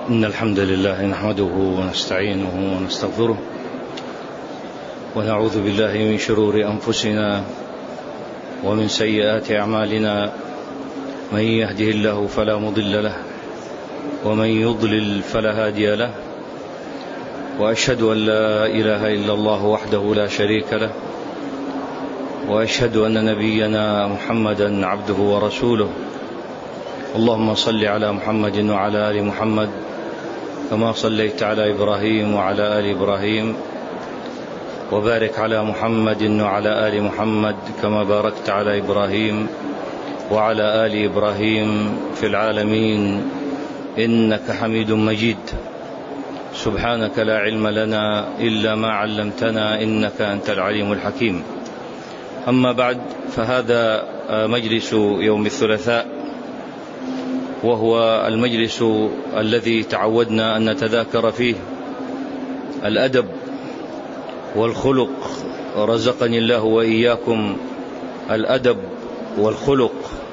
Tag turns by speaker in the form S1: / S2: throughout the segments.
S1: إن الحمد لله نحمده ونستعينه ونستغفره ونعوذ بالله من شرور أنفسنا ومن سيئات أعمالنا. من يهده الله فلا مضل له ومن يضلل فلا هادي له، وأشهد أن لا إله إلا الله وحده لا شريك له، وأشهد أن نبينا محمدا عبده ورسوله. اللهم صل على محمد وعلى آل محمد كما صليت على إبراهيم وعلى آل إبراهيم، وبارك على محمد وعلى آل محمد كما باركت على إبراهيم وعلى آل إبراهيم في العالمين إنك حميد مجيد. سبحانك لا علم لنا إلا ما علمتنا إنك أنت العليم الحكيم. أما بعد، فهذا مجلس يوم الثلاثاء، وهو المجلس الذي تعودنا أن نتذاكر فيه الأدب والخلق. رزقني الله وإياكم الأدب والخلق،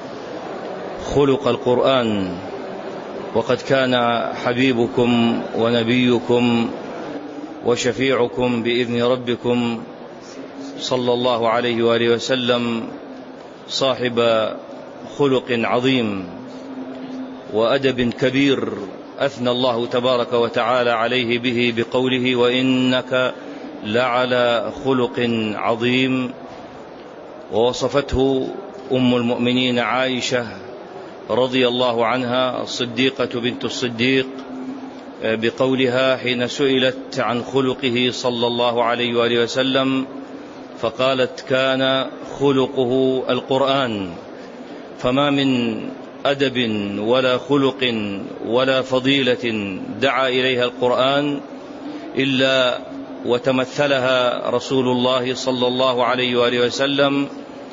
S1: خلق القرآن. وقد كان حبيبكم ونبيكم وشفيعكم بإذن ربكم صلى الله عليه وآله وسلم صاحب خلق عظيم وأدب كبير، أثنى الله تبارك وتعالى عليه به بقوله: وإنك لعلى خلق عظيم. ووصفته أم المؤمنين عائشة رضي الله عنها الصديقة بنت الصديق بقولها حين سئلت عن خلقه صلى الله عليه وآله وسلم، فقالت: كان خلقه القرآن. فما من أدب ولا خلق ولا فضيلة دعا إليها القرآن إلا وتمثلها رسول الله صلى الله عليه وآله وسلم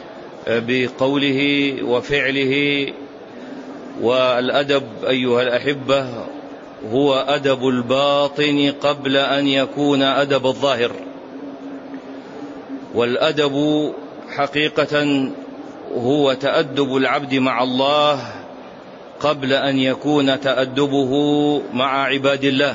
S1: بقوله وفعله. والأدب أيها الأحبة هو أدب الباطن قبل أن يكون أدب الظاهر. والأدب حقيقة هو تأدب العبد مع الله قبل أن يكون تأدبه مع عباد الله.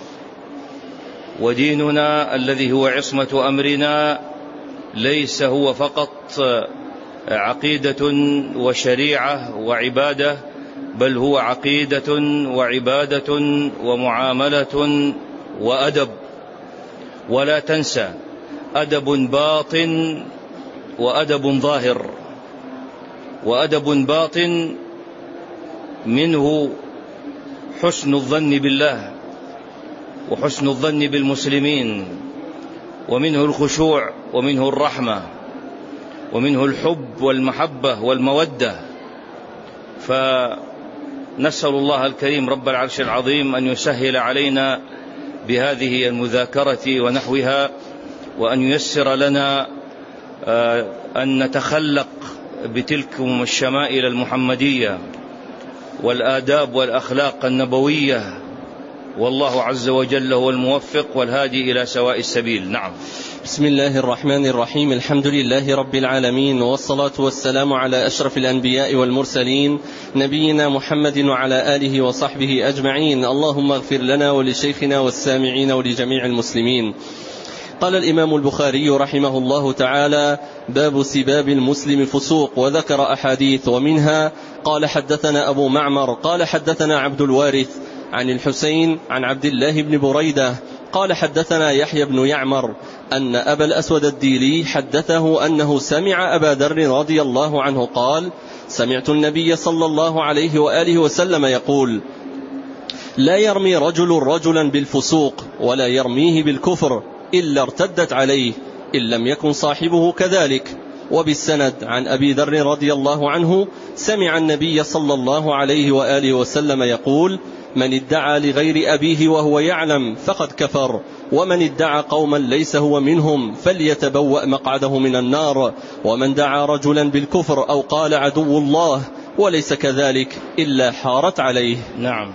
S1: وديننا الذي هو عصمة أمرنا ليس هو فقط عقيدة وشريعة وعبادة، بل هو عقيدة وعبادة ومعاملة وأدب. ولا تنسى، أدب باطن وأدب ظاهر. وأدب باطن منه حسن الظن بالله وحسن الظن بالمسلمين، ومنه الخشوع ومنه الرحمة ومنه الحب والمحبة والمودة. فنسأل الله الكريم رب العرش العظيم أن يسهل علينا بهذه المذاكرة ونحوها، وأن ييسر لنا أن نتخلق بتلكم الشمائل المحمدية والآداب والأخلاق النبوية. والله عز وجل هو الموفق والهادي إلى سواء السبيل. نعم.
S2: بسم الله الرحمن الرحيم. الحمد لله رب العالمين، والصلاة والسلام على أشرف الأنبياء والمرسلين، نبينا محمد وعلى آله وصحبه أجمعين. اللهم اغفر لنا ولشيخنا والسامعين ولجميع المسلمين. قال الإمام البخاري رحمه الله تعالى: باب سباب المسلم فسوق. وذكر أحاديث، ومنها قال: حدثنا أبو معمر قال حدثنا عبد الوارث عن الحسين عن عبد الله بن بريدة قال: حدثنا يحيى بن يعمر أن أبا الأسود الديلي حدثه أنه سمع أبا ذر رضي الله عنه قال: سمعت النبي صلى الله عليه وآله وسلم يقول: لا يرمي رجل رجلا بالفسوق ولا يرميه بالكفر إلا ارتدت عليه إن لم يكن صاحبه كذلك. وبالسند عن أبي ذر رضي الله عنه: سمع النبي صلى الله عليه وآله وسلم يقول: من ادعى لغير أبيه وهو يعلم فقد كفر، ومن ادعى قوما ليس هو منهم فليتبوأ مقعده من النار، ومن دعا رجلا بالكفر أو قال عدو الله وليس كذلك إلا حارت عليه.
S1: نعم.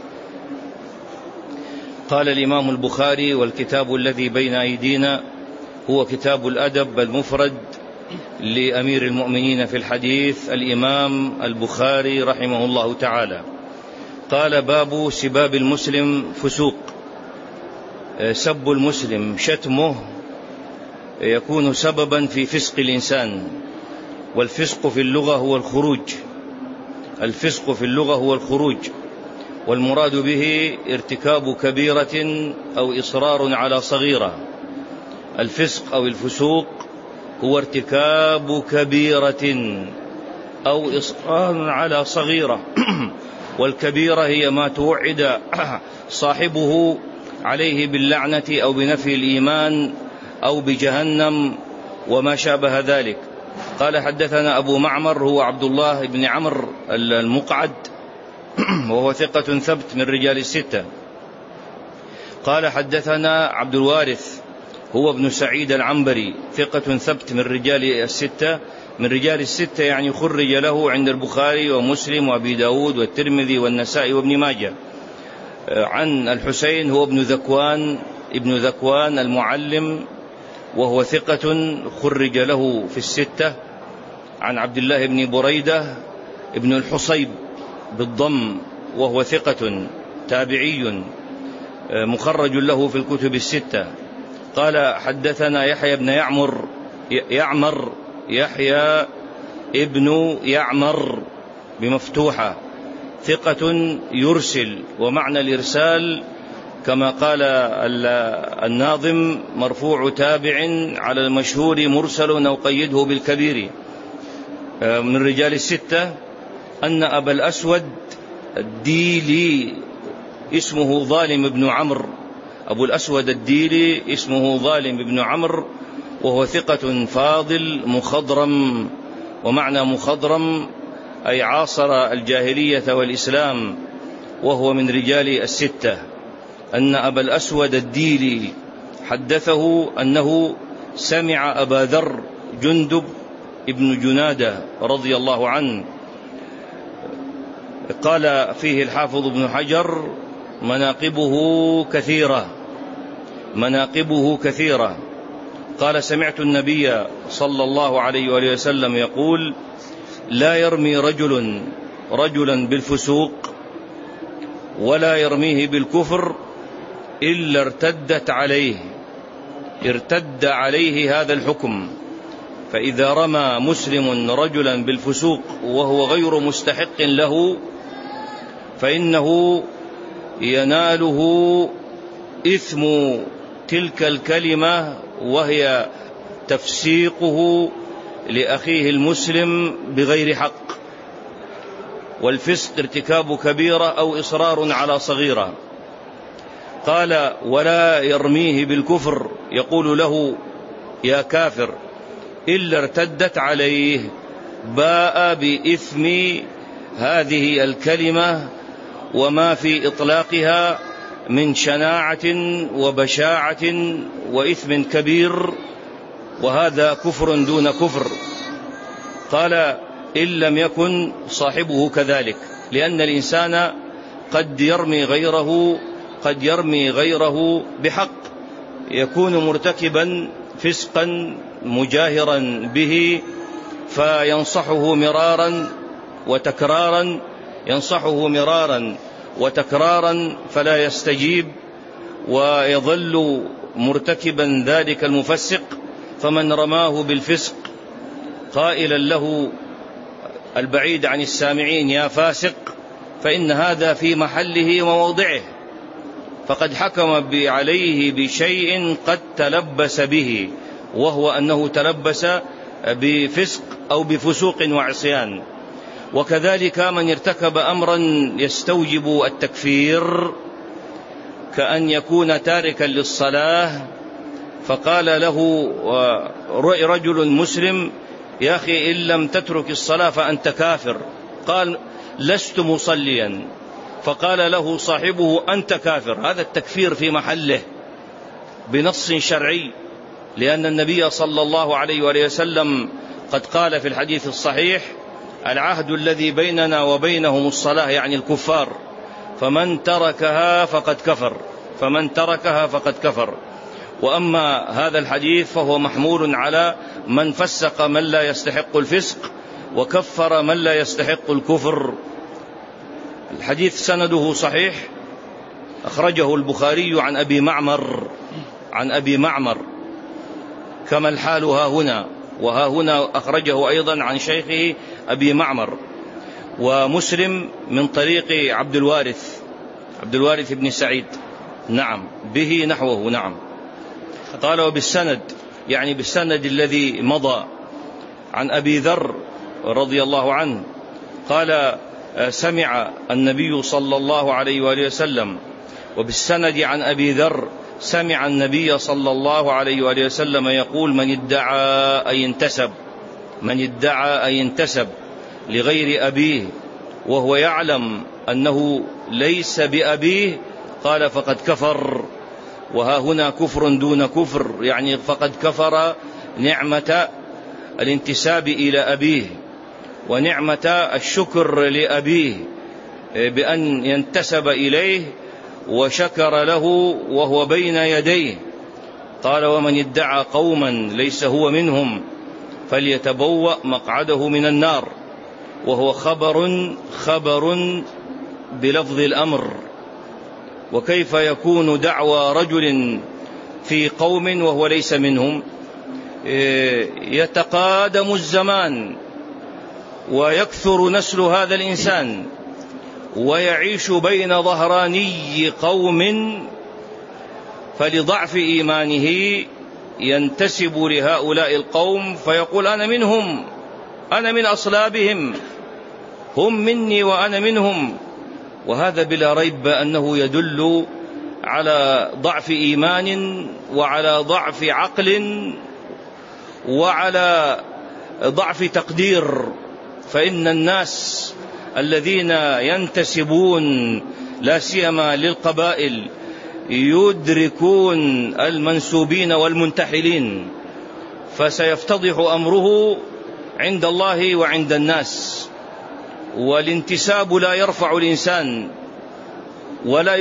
S1: قال الإمام البخاري: والكتاب الذي بين أيدينا هو كتاب الأدب المفرد لأمير المؤمنين في الحديث الإمام البخاري رحمه الله تعالى. قال: باب سباب المسلم فسوق. سب المسلم، شتمه، يكون سببا في فسق الإنسان. والفسق في اللغة هو الخروج. الفسق في اللغة هو الخروج، والمراد به ارتكاب كبيرة أو إصرار على صغيرة. الفسق أو الفسوق هو ارتكاب كبيرة أو إصرار على صغيرة. والكبيرة هي ما توعد صاحبه عليه باللعنة أو بنفي الإيمان أو بجهنم وما شابه ذلك. قال: حدثنا أبو معمر هو عبد الله بن عمرو المقعد، وهو ثقة ثبت من رجال الستة. قال: حدثنا عبد الوارث هو ابن سعيد العنبري، ثقة ثبت من رجال الستة. من رجال الستة يعني خرج له عند البخاري ومسلم وأبي داود والترمذي والنسائي وابن ماجه. عن الحسين هو ابن ذكوان المعلم، وهو ثقة خرج له في الستة. عن عبد الله بن بريدة ابن الحصيب بالضم، وهو ثقة تابعي مخرج له في الكتب الستة. قال: حدثنا يحيى ابن يعمر بمفتوحة، ثقة يرسل. ومعنى الإرسال كما قال الناظم: مرفوع تابع على المشهور مرسل أو قيده بالكبير. من رجال الستة أن أبا الأسود الديلي اسمه ظالم بن عمرو. أبو الأسود الديلي اسمه ظالم بن عمرو، وهو ثقة فاضل مخضرم. ومعنى مخضرم أي عاصر الجاهلية والإسلام، وهو من رجال الستة. أن أبا الأسود الديلي حدثه أنه سمع أبا ذر جندب ابن جنادة رضي الله عنه. قال فيه الحافظ ابن حجر: مناقبه كثيرة. قال: سمعت النبي صلى الله عليه وآله وسلم يقول: لا يرمي رجلا بالفسوق ولا يرميه بالكفر إلا ارتد عليه هذا الحكم. فإذا رمى مسلم رجلا بالفسوق وهو غير مستحق له، فإنه يناله إثم تلك الكلمة، وهي تفسيقه لأخيه المسلم بغير حق. والفسق ارتكاب كبيرة أو إصرار على صغيرة. قال: ولا يرميه بالكفر، يقول له: يا كافر، إلا ارتدت عليه. باء بإثم هذه الكلمة وما في إطلاقها من شناعة وبشاعة وإثم كبير، وهذا كفر دون كفر. قال: إن لم يكن صاحبه كذلك، لأن الإنسان قد يرمي غيره بحق، يكون مرتكبا فسقا مجاهرا به، فينصحه مرارا وتكرارا فلا يستجيب، ويظل مرتكبا ذلك المفسق. فمن رماه بالفسق قائلا له البعيد عن السامعين: يا فاسق، فإن هذا في محله وموضعه، فقد حكم عليه بشيء قد تلبس به، وهو أنه تلبس بفسق أو بفسوق وعصيان. وكذلك من ارتكب أمرا يستوجب التكفير، كأن يكون تاركا للصلاة، فقال له رجل مسلم: يا أخي، إن لم تترك الصلاة فأنت كافر. قال: لست مصليا. فقال له صاحبه: أنت كافر. هذا التكفير في محله بنص شرعي، لأن النبي صلى الله عليه وآله وسلم قد قال في الحديث الصحيح: العهد الذي بيننا وبينهم الصلاة، يعني الكفار، فمن تركها فقد كفر. وأما هذا الحديث فهو محمول على من فسق من لا يستحق الفسق وكفر من لا يستحق الكفر. الحديث سنده صحيح، أخرجه البخاري عن أبي معمر كما الحال ها هنا، وها هنا أخرجه أيضا عن شيخه أبي معمر، ومسلم من طريق عبد الوارث بن سعيد، نعم به نحوه، نعم. قال وبالسند، يعني بالسند الذي مضى، عن أبي ذر رضي الله عنه قال سمع النبي صلى الله عليه وآله وسلم، وبالسند عن أبي ذر سمع النبي صلى الله عليه وآله وسلم يقول من ادعى أن ينتسب لغير أبيه وهو يعلم أنه ليس بأبيه قال فقد كفر. وها هنا كفر دون كفر، يعني فقد كفر نعمة الانتساب إلى أبيه ونعمة الشكر لأبيه بأن ينتسب إليه وشكر له وهو بين يديه. قال ومن ادعى قوما ليس هو منهم فليتبوأ مقعده من النار، وهو خبر بلفظ الأمر. وكيف يكون دعوى رجل في قوم وهو ليس منهم؟ يتقادم الزمان ويكثر نسل هذا الإنسان ويعيش بين ظهراني قوم، فلضعف إيمانه ينتسب لهؤلاء القوم فيقول أنا منهم، أنا من أصلابهم، هم مني وأنا منهم. وهذا بلا ريب أنه يدل على ضعف إيمان وعلى ضعف عقل وعلى ضعف تقدير. فإن الناس الذين ينتسبون لا سيما للقبائل يدركون المنسوبين والمنتحلين، فسيفتضح أمره عند الله وعند الناس. والانتساب لا يرفع الإنسان ولا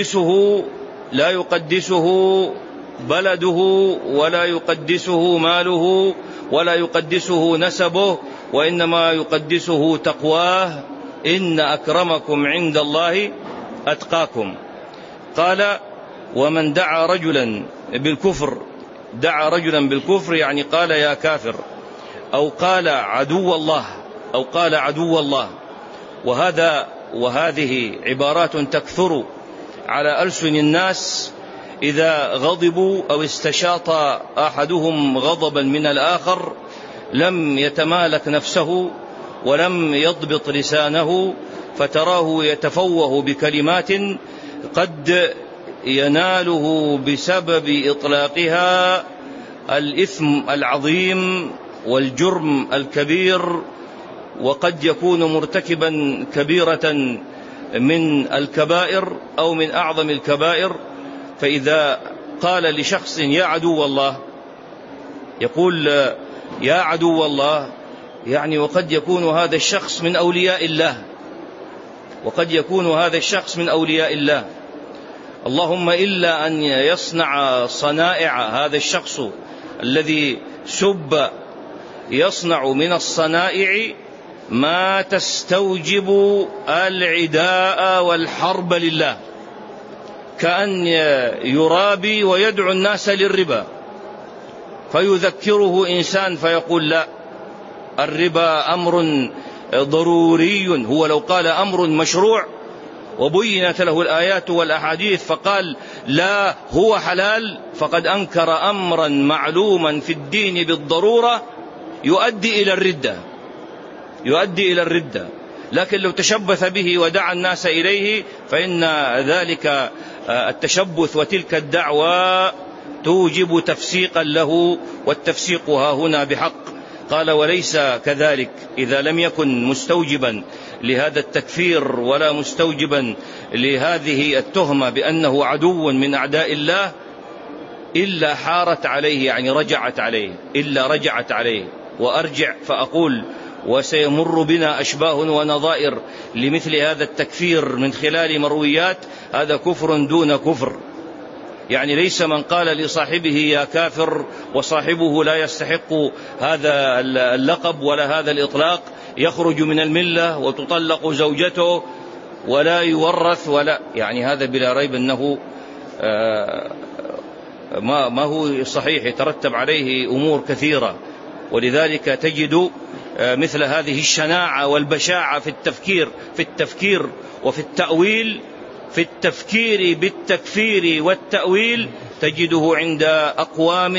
S1: يقدسه بلده ولا يقدسه ماله ولا يقدسه نسبه، وإنما يقدسه تقواه، إن أكرمكم عند الله أتقاكم. قال ومن دعا رجلا بالكفر يعني قال يا كافر أو قال عدو الله، وهذه عبارات تكثر على ألسن الناس إذا غضبوا أو استشاط أحدهم غضبا من الآخر لم يتمالك نفسه ولم يضبط لسانه، فتراه يتفوه بكلمات قد يناله بسبب إطلاقها الإثم العظيم والجرم الكبير، وقد يكون مرتكبا كبيرة من الكبائر أو من أعظم الكبائر. فإذا قال لشخص يا عدو الله، يقول يا عدو الله، يعني وقد يكون هذا الشخص من أولياء الله، اللهم إلا أن يصنع صنائع هذا الشخص الذي سب يصنع من الصنائع ما تستوجب العداء والحرب لله، كأن يرابي ويدعو الناس للربا، فيذكره إنسان فيقول لا، الربا أمر ضروري. هو لو قال أمر مشروع وبينت له الآيات والأحاديث فقال لا هو حلال، فقد أنكر أمرا معلوما في الدين بالضرورة يؤدي إلى الردة. لكن لو تشبث به ودعا الناس إليه فإن ذلك التشبث وتلك الدعوة توجب تفسيقا له، والتفسيق ها هنا بحق. قال وليس كذلك إذا لم يكن مستوجبا لهذا التكفير ولا مستوجبا لهذه التهمة بأنه عدو من أعداء الله إلا حارت عليه، يعني رجعت عليه. وأرجع فأقول وسيمر بنا أشباه ونظائر لمثل هذا التكفير من خلال مرويات، هذا كفر دون كفر. يعني ليس من قال لصاحبه يا كافر وصاحبه لا يستحق هذا اللقب ولا هذا الإطلاق يخرج من الملة وتطلق زوجته ولا يورث ولا، يعني هذا بلا ريب أنه ما هو صحيح، يترتب عليه أمور كثيرة. ولذلك تجد مثل هذه الشناعة والبشاعة في التفكير وفي التأويل، في التفكير بالتكفير والتأويل، تجده عند أقوام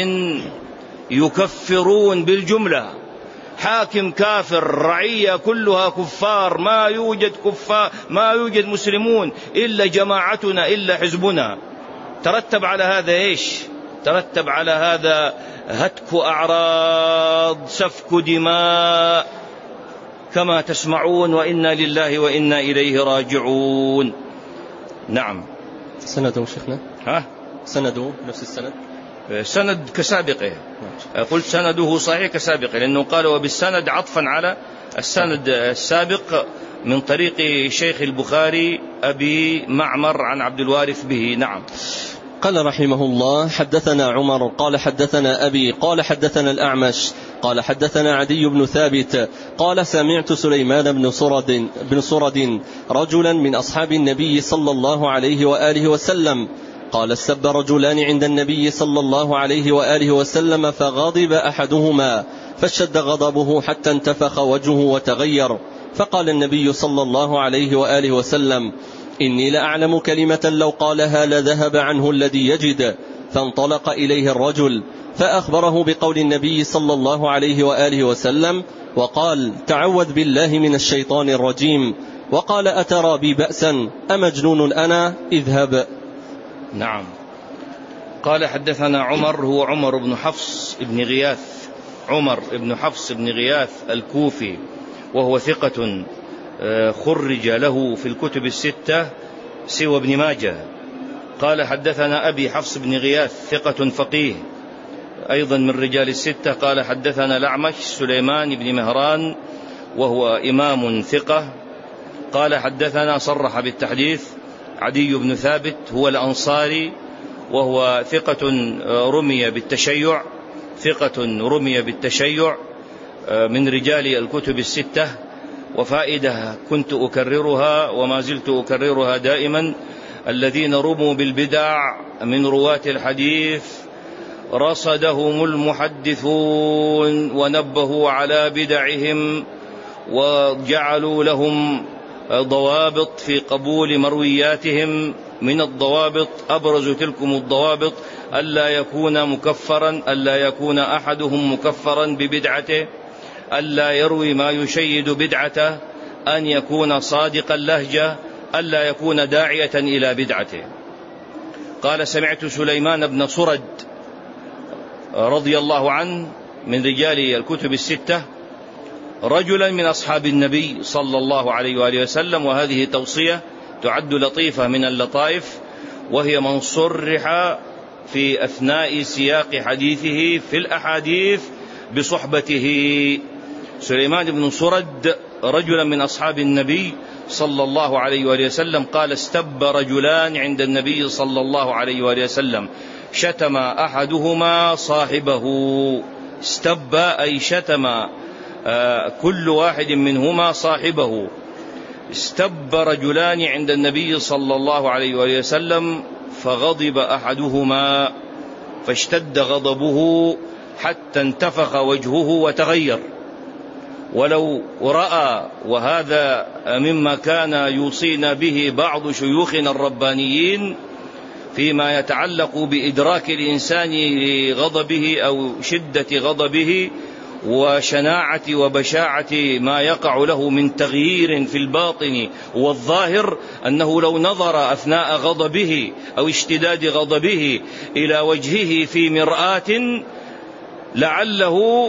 S1: يكفرون بالجملة، حاكم كافر، رعية كلها كفار، ما يوجد مسلمون إلا جماعتنا إلا حزبنا. ترتب على هذا إيش؟ ترتب على هذا هتك أعراض، سفك دماء، كما تسمعون، وإنا لله وإنا إليه راجعون. نعم.
S2: سنده شيخنا؟ سنده نفس السند؟
S1: سند كسابقه. قلت سنده صحيح كسابقه، لأنه قال وبالسند عطفا على السند السابق من طريق شيخ البخاري أبي معمر عن عبد الوارث به. نعم.
S2: قال رحمه الله: حدثنا عمر قال حدثنا أبي قال حدثنا الأعمش قال حدثنا عدي بن ثابت قال سمعت سليمان بن صرد رجلا من أصحاب النبي صلى الله عليه وآله وسلم قال: استب رجلان عند النبي صلى الله عليه وآله وسلم فغضب أحدهما فاشتد غضبه حتى انتفخ وجهه وتغير، فقال النبي صلى الله عليه وآله وسلم: إني لأعلم كلمة لو قالها لذهب عنه الذي يجد. فانطلق إليه الرجل فأخبره بقول النبي صلى الله عليه وآله وسلم وقال: تعوذ بالله من الشيطان الرجيم. وقال: أترى بي بأسا أمجنون أنا؟ اذهب.
S1: نعم. قال حدثنا عمر، هو عمر بن حفص بن غياث، عمر بن حفص بن غياث الكوفي، وهو ثقة خرج له في الكتب الستة سوى ابن ماجه. قال حدثنا أبي حفص بن غياث ثقة فقيه أيضا من رجال الستة. قال حدثنا الأعمش سليمان بن مهران وهو إمام ثقة. قال حدثنا صرح بالتحديث عدي بن ثابت هو الأنصاري، وهو ثقة رمي بالتشيع من رجال الكتب الستة. وفائدة كنت أكررها وما زلت أكررها دائما: الذين رموا بالبدع من رواة الحديث رصدهم المحدثون ونبهوا على بدعهم وجعلوا لهم ضوابط في قبول مروياتهم. من الضوابط أبرز تلكم الضوابط: ألا يكون أحدهم مكفرا ببدعته، ألا يروي ما يشيد بدعته، أن يكون صادق اللهجة، ألا يكون داعية إلى بدعته. قال سمعت سليمان بن صرد رضي الله عنه من رجال الكتب الستة رجلا من أصحاب النبي صلى الله عليه وآله وسلم، وهذه توصية تعد لطيفة من اللطائف، وهي من صرح في أثناء سياق حديثه في الأحاديث بصحبته. سليمان بن صرد رجلا من أصحاب النبي صلى الله عليه وآله وسلم قال: استب رجلان عند النبي صلى الله عليه وآله وسلم، شتم أحدهما صاحبه. استب أي شتم كل واحد منهما صاحبه. استب رجلان عند النبي صلى الله عليه وآله وسلم فغضب أحدهما فاشتد غضبه حتى انتفخ وجهه وتغير. ولو رأى، وهذا مما كان يوصينا به بعض شيوخنا الربانيين فيما يتعلق بإدراك الإنسان لغضبه أو شدة غضبه وشناعة وبشاعة ما يقع له من تغيير في الباطن والظاهر، أنه لو نظر أثناء غضبه أو اشتداد غضبه إلى وجهه في مرآة لعله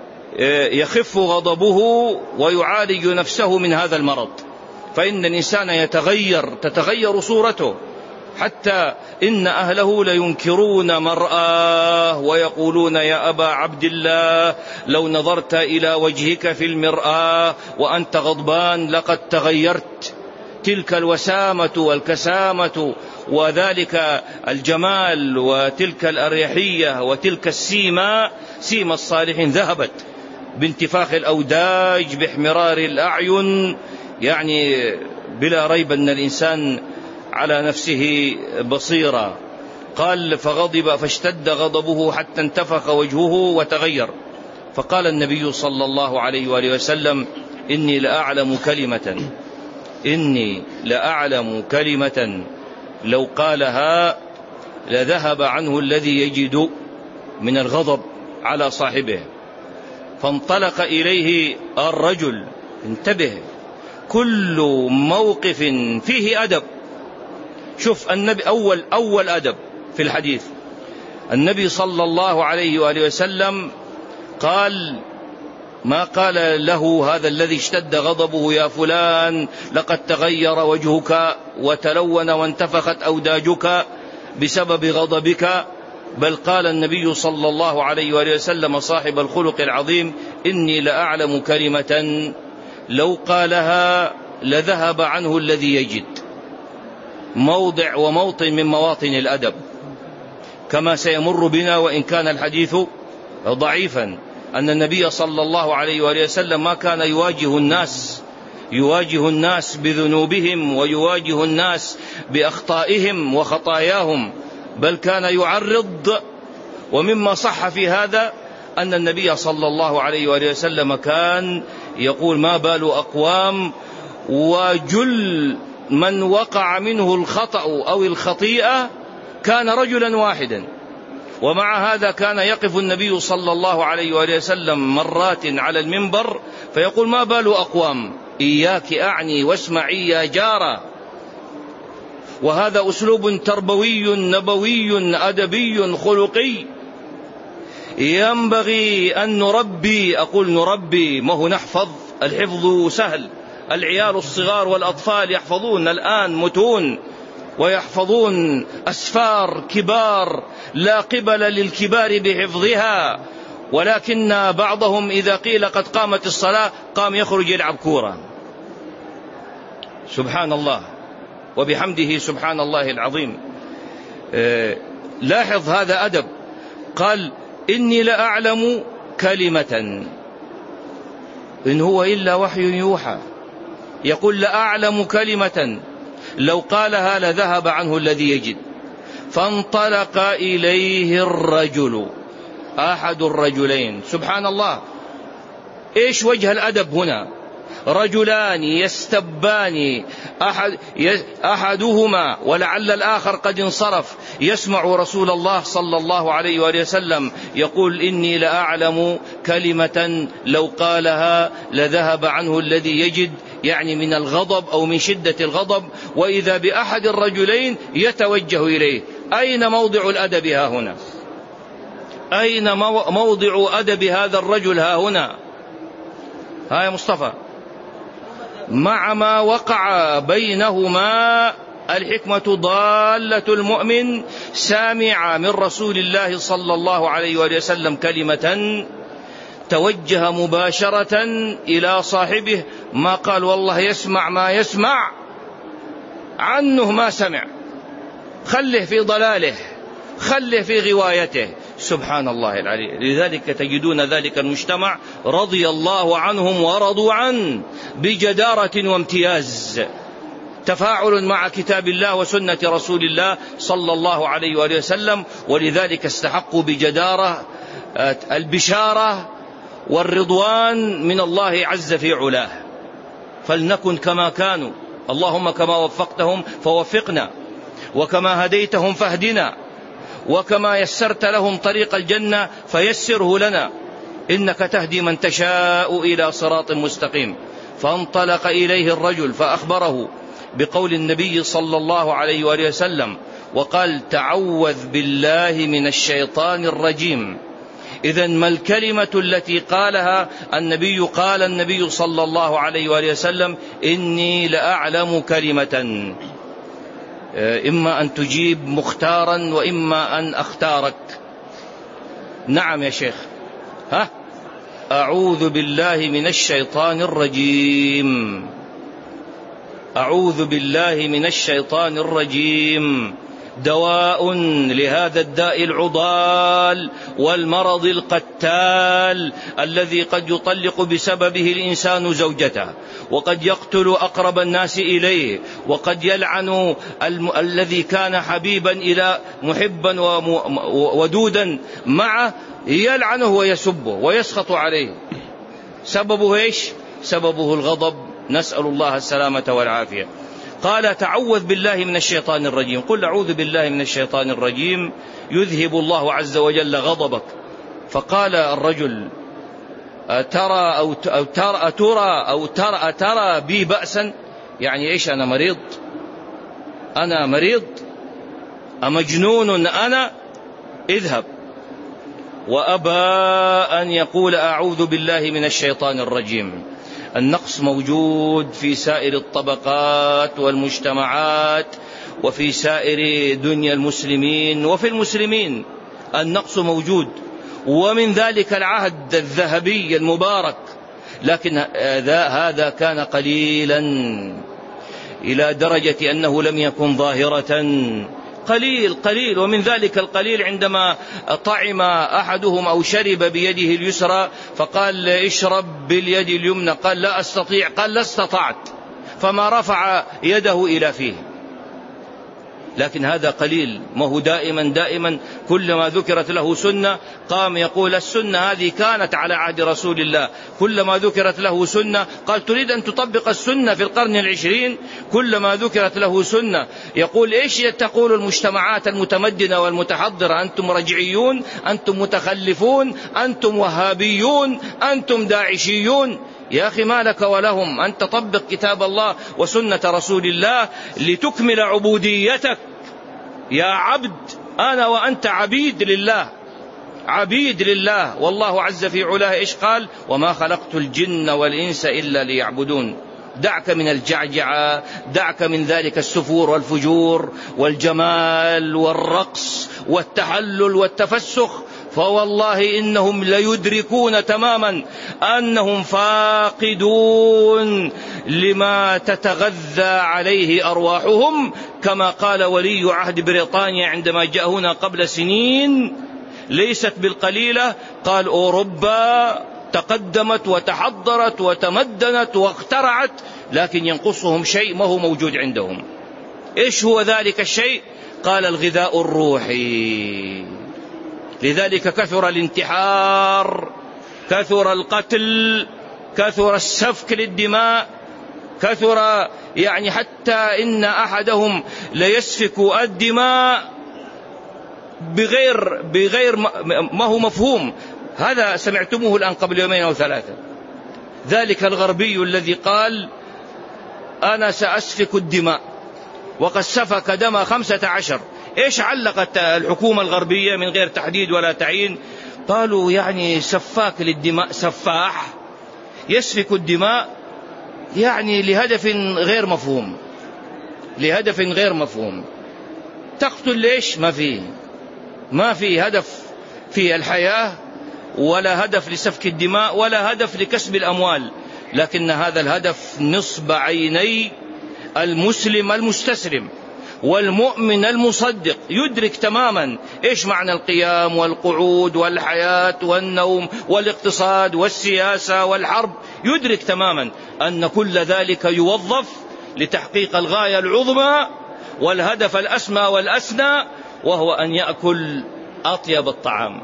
S1: يخف غضبه ويعالج نفسه من هذا المرض. فإن الإنسان تتغير صورته، حتى إن أهله لينكرون مرآه ويقولون: يا أبا عبد الله، لو نظرت إلى وجهك في المرآة وأنت غضبان لقد تغيرت. تلك الوسامة والكسامة وذلك الجمال وتلك الأريحية وتلك السيمة، سيمة الصالحين، ذهبت بانتفاخ الأوداج، باحمرار الأعين، يعني بلا ريب أن الإنسان على نفسه بصيرة. قال فغضب فاشتد غضبه حتى انتفخ وجهه وتغير، فقال النبي صلى الله عليه وآله وسلم إني لأعلم كلمة لو قالها لذهب عنه الذي يجد من الغضب على صاحبه. فانطلق إليه الرجل. انتبه، كل موقف فيه أدب. شوف النبي أول أدب في الحديث، النبي صلى الله عليه وآله وسلم قال ما قال له هذا الذي اشتد غضبه يا فلان لقد تغير وجهك وتلون وانتفخت أوداجك بسبب غضبك، بل قال النبي صلى الله عليه وآله وسلم صاحب الخلق العظيم إني لأعلم كلمة لو قالها لذهب عنه الذي يجد. موضع وموطن من مواطن الأدب كما سيمر بنا وإن كان الحديث ضعيفا، أن النبي صلى الله عليه وآله وسلم ما كان يواجه الناس بذنوبهم ويواجه الناس بأخطائهم وخطاياهم، بل كان يعرض. ومما صح في هذا أن النبي صلى الله عليه وآله وسلم كان يقول ما بال أقوام، وجل من وقع منه الخطأ أو الخطيئة كان رجلا واحدا. ومع هذا كان يقف النبي صلى الله عليه وآله وسلم مرات على المنبر فيقول ما بال أقوام إياك أعني واسمعي يا جارة. وهذا أسلوب تربوي نبوي أدبي خلقي ينبغي أن نربي. أقول نربي، ما هو نحفظ، الحفظ سهل، العيال الصغار والأطفال يحفظون الآن متون ويحفظون أسفار كبار لا قبل للكبار بحفظها، ولكن بعضهم إذا قيل قد قامت الصلاة قام يخرج يلعب كورة. سبحان الله وبحمده سبحان الله العظيم. لاحظ هذا أدب. قال إني لأعلم كلمة إن هو إلا وحي يوحى. يقول لأعلم كلمة لو قالها لذهب عنه الذي يجد. فانطلق إليه الرجل، أحد الرجلين. سبحان الله، إيش وجه الأدب هنا؟ رجلان يستبان، أحدهما ولعل الآخر قد انصرف يسمع رسول الله صلى الله عليه وآله وسلم يقول إني لأعلم كلمة لو قالها لذهب عنه الذي يجد، يعني من الغضب أو من شدة الغضب. وإذا بأحد الرجلين يتوجه إليه. أين موضع الأدب ها هنا؟ أين موضع أدب هذا الرجل ها هنا؟ ها يا مصطفى، مع ما وقع بينهما الحكمة ضالة المؤمن، سامع من رسول الله صلى الله عليه وآله وسلم كلمة توجه مباشرة إلى صاحبه، ما قال والله يسمع ما يسمع عنه ما سمع، خله في ضلاله، خله في غوايته. سبحان الله العلي. لذلك تجدون ذلك المجتمع رضي الله عنهم ورضوا عنه بجدارة وامتياز، تفاعل مع كتاب الله وسنة رسول الله صلى الله عليه وآله وسلم. ولذلك استحقوا بجدارة البشارة والرضوان من الله عز في علاه. فلنكن كما كانوا، اللهم كما وفقتهم فوفقنا، وكما هديتهم فاهدنا، وكما يسرت لهم طريق الجنة فيسره لنا، إنك تهدي من تشاء إلى صراط مستقيم. فانطلق إليه الرجل فأخبره بقول النبي صلى الله عليه وآله وسلم، وقال تعوذ بالله من الشيطان الرجيم. إذن ما الكلمة التي قالها النبي؟ قال النبي صلى الله عليه وآله وسلم إني لأعلم كلمة، إما أن تجيب مختارا وإما أن أختارك. نعم يا شيخ. أعوذ بالله من الشيطان الرجيم. أعوذ بالله من الشيطان الرجيم دواء لهذا الداء العضال والمرض القتال الذي قد يطلق بسببه الإنسان زوجته وقد يقتل أقرب الناس إليه، وقد يلعن الذي كان حبيبا إلى محبا ودودا معه، يلعنه ويسبه ويسخط عليه. سببه إيش؟ سببه الغضب، نسأل الله السلامة والعافية. قال تعوذ بالله من الشيطان الرجيم، قل أعوذ بالله من الشيطان الرجيم يذهب الله عز وجل غضبك. فقال الرجل أترى بي بأسا؟ يعني إيش، أنا مريض أمجنون أنا؟ اذهب. وأبى أن يقول أعوذ بالله من الشيطان الرجيم. النقص موجود في سائر الطبقات والمجتمعات وفي سائر دنيا المسلمين وفي المسلمين، النقص موجود، ومن ذلك العهد الذهبي المبارك، لكن هذا كان قليلا إلى درجة أنه لم يكن ظاهرة، قليل. ومن ذلك القليل عندما طعم أحدهم أو شرب بيده اليسرى فقال اشرب باليد اليمنى، قال لا أستطيع، قال لا استطعت، فما رفع يده إلى فيه. لكن هذا قليل، ما هو دائما كلما ذكرت له سنة قام يقول السنة هذه كانت على عهد رسول الله. كلما ذكرت له سنة قال تريد أن تطبق السنة في القرن العشرين. كلما ذكرت له سنة يقول إيش تقول المجتمعات المتمدنة والمتحضرة؟ أنتم رجعيون، أنتم متخلفون، أنتم وهابيون، أنتم داعشيون. يا أخي ما لك ولهم، أن تطبق كتاب الله وسنة رسول الله لتكمل عبوديتك. يا عبد، أنا وأنت عبيد لله، والله عز في علاه إيش قال؟ وما خلقت الجن والإنس إلا ليعبدون. دعك من الجعجعة، دعك من ذلك السفور والفجور والجمال والرقص والتحلل والتفسخ، فوالله إنهم ليدركون تماما أنهم فاقدون لما تتغذى عليه أرواحهم، كما قال ولي عهد بريطانيا عندما جاء هنا قبل سنين، ليست بالقليلة، قال أوروبا تقدمت وتحضرت وتمدنت واخترعت، لكن ينقصهم شيء ما هو موجود عندهم. إيش هو ذلك الشيء؟ قال الغذاء الروحي. لذلك كثر الانتحار، كثر القتل، كثر السفك للدماء، كثر يعني حتى إن أحدهم ليسفك الدماء بغير ما هو مفهوم. هذا سمعتموه الآن قبل يومين أو ثلاثة، ذلك الغربي الذي قال أنا سأسفك الدماء وقد سفك دم 15. إيش علقت الحكومة الغربية من غير تحديد ولا تعيين؟ قالوا يعني سفاك للدماء، سفاح يسفك الدماء، يعني لهدف غير مفهوم. تقتل ليش؟ ما في هدف في الحياة، ولا هدف لسفك الدماء، ولا هدف لكسب الأموال، لكن هذا الهدف نصب عيني المسلم المستسلم والمؤمن المصدق، يدرك تماما إيش معنى القيام والقعود والحياة والنوم والاقتصاد والسياسة والحرب، يدرك تماما أن كل ذلك يوظف لتحقيق الغاية العظمى والهدف الأسمى والأسنى، وهو أن يأكل أطيب الطعام.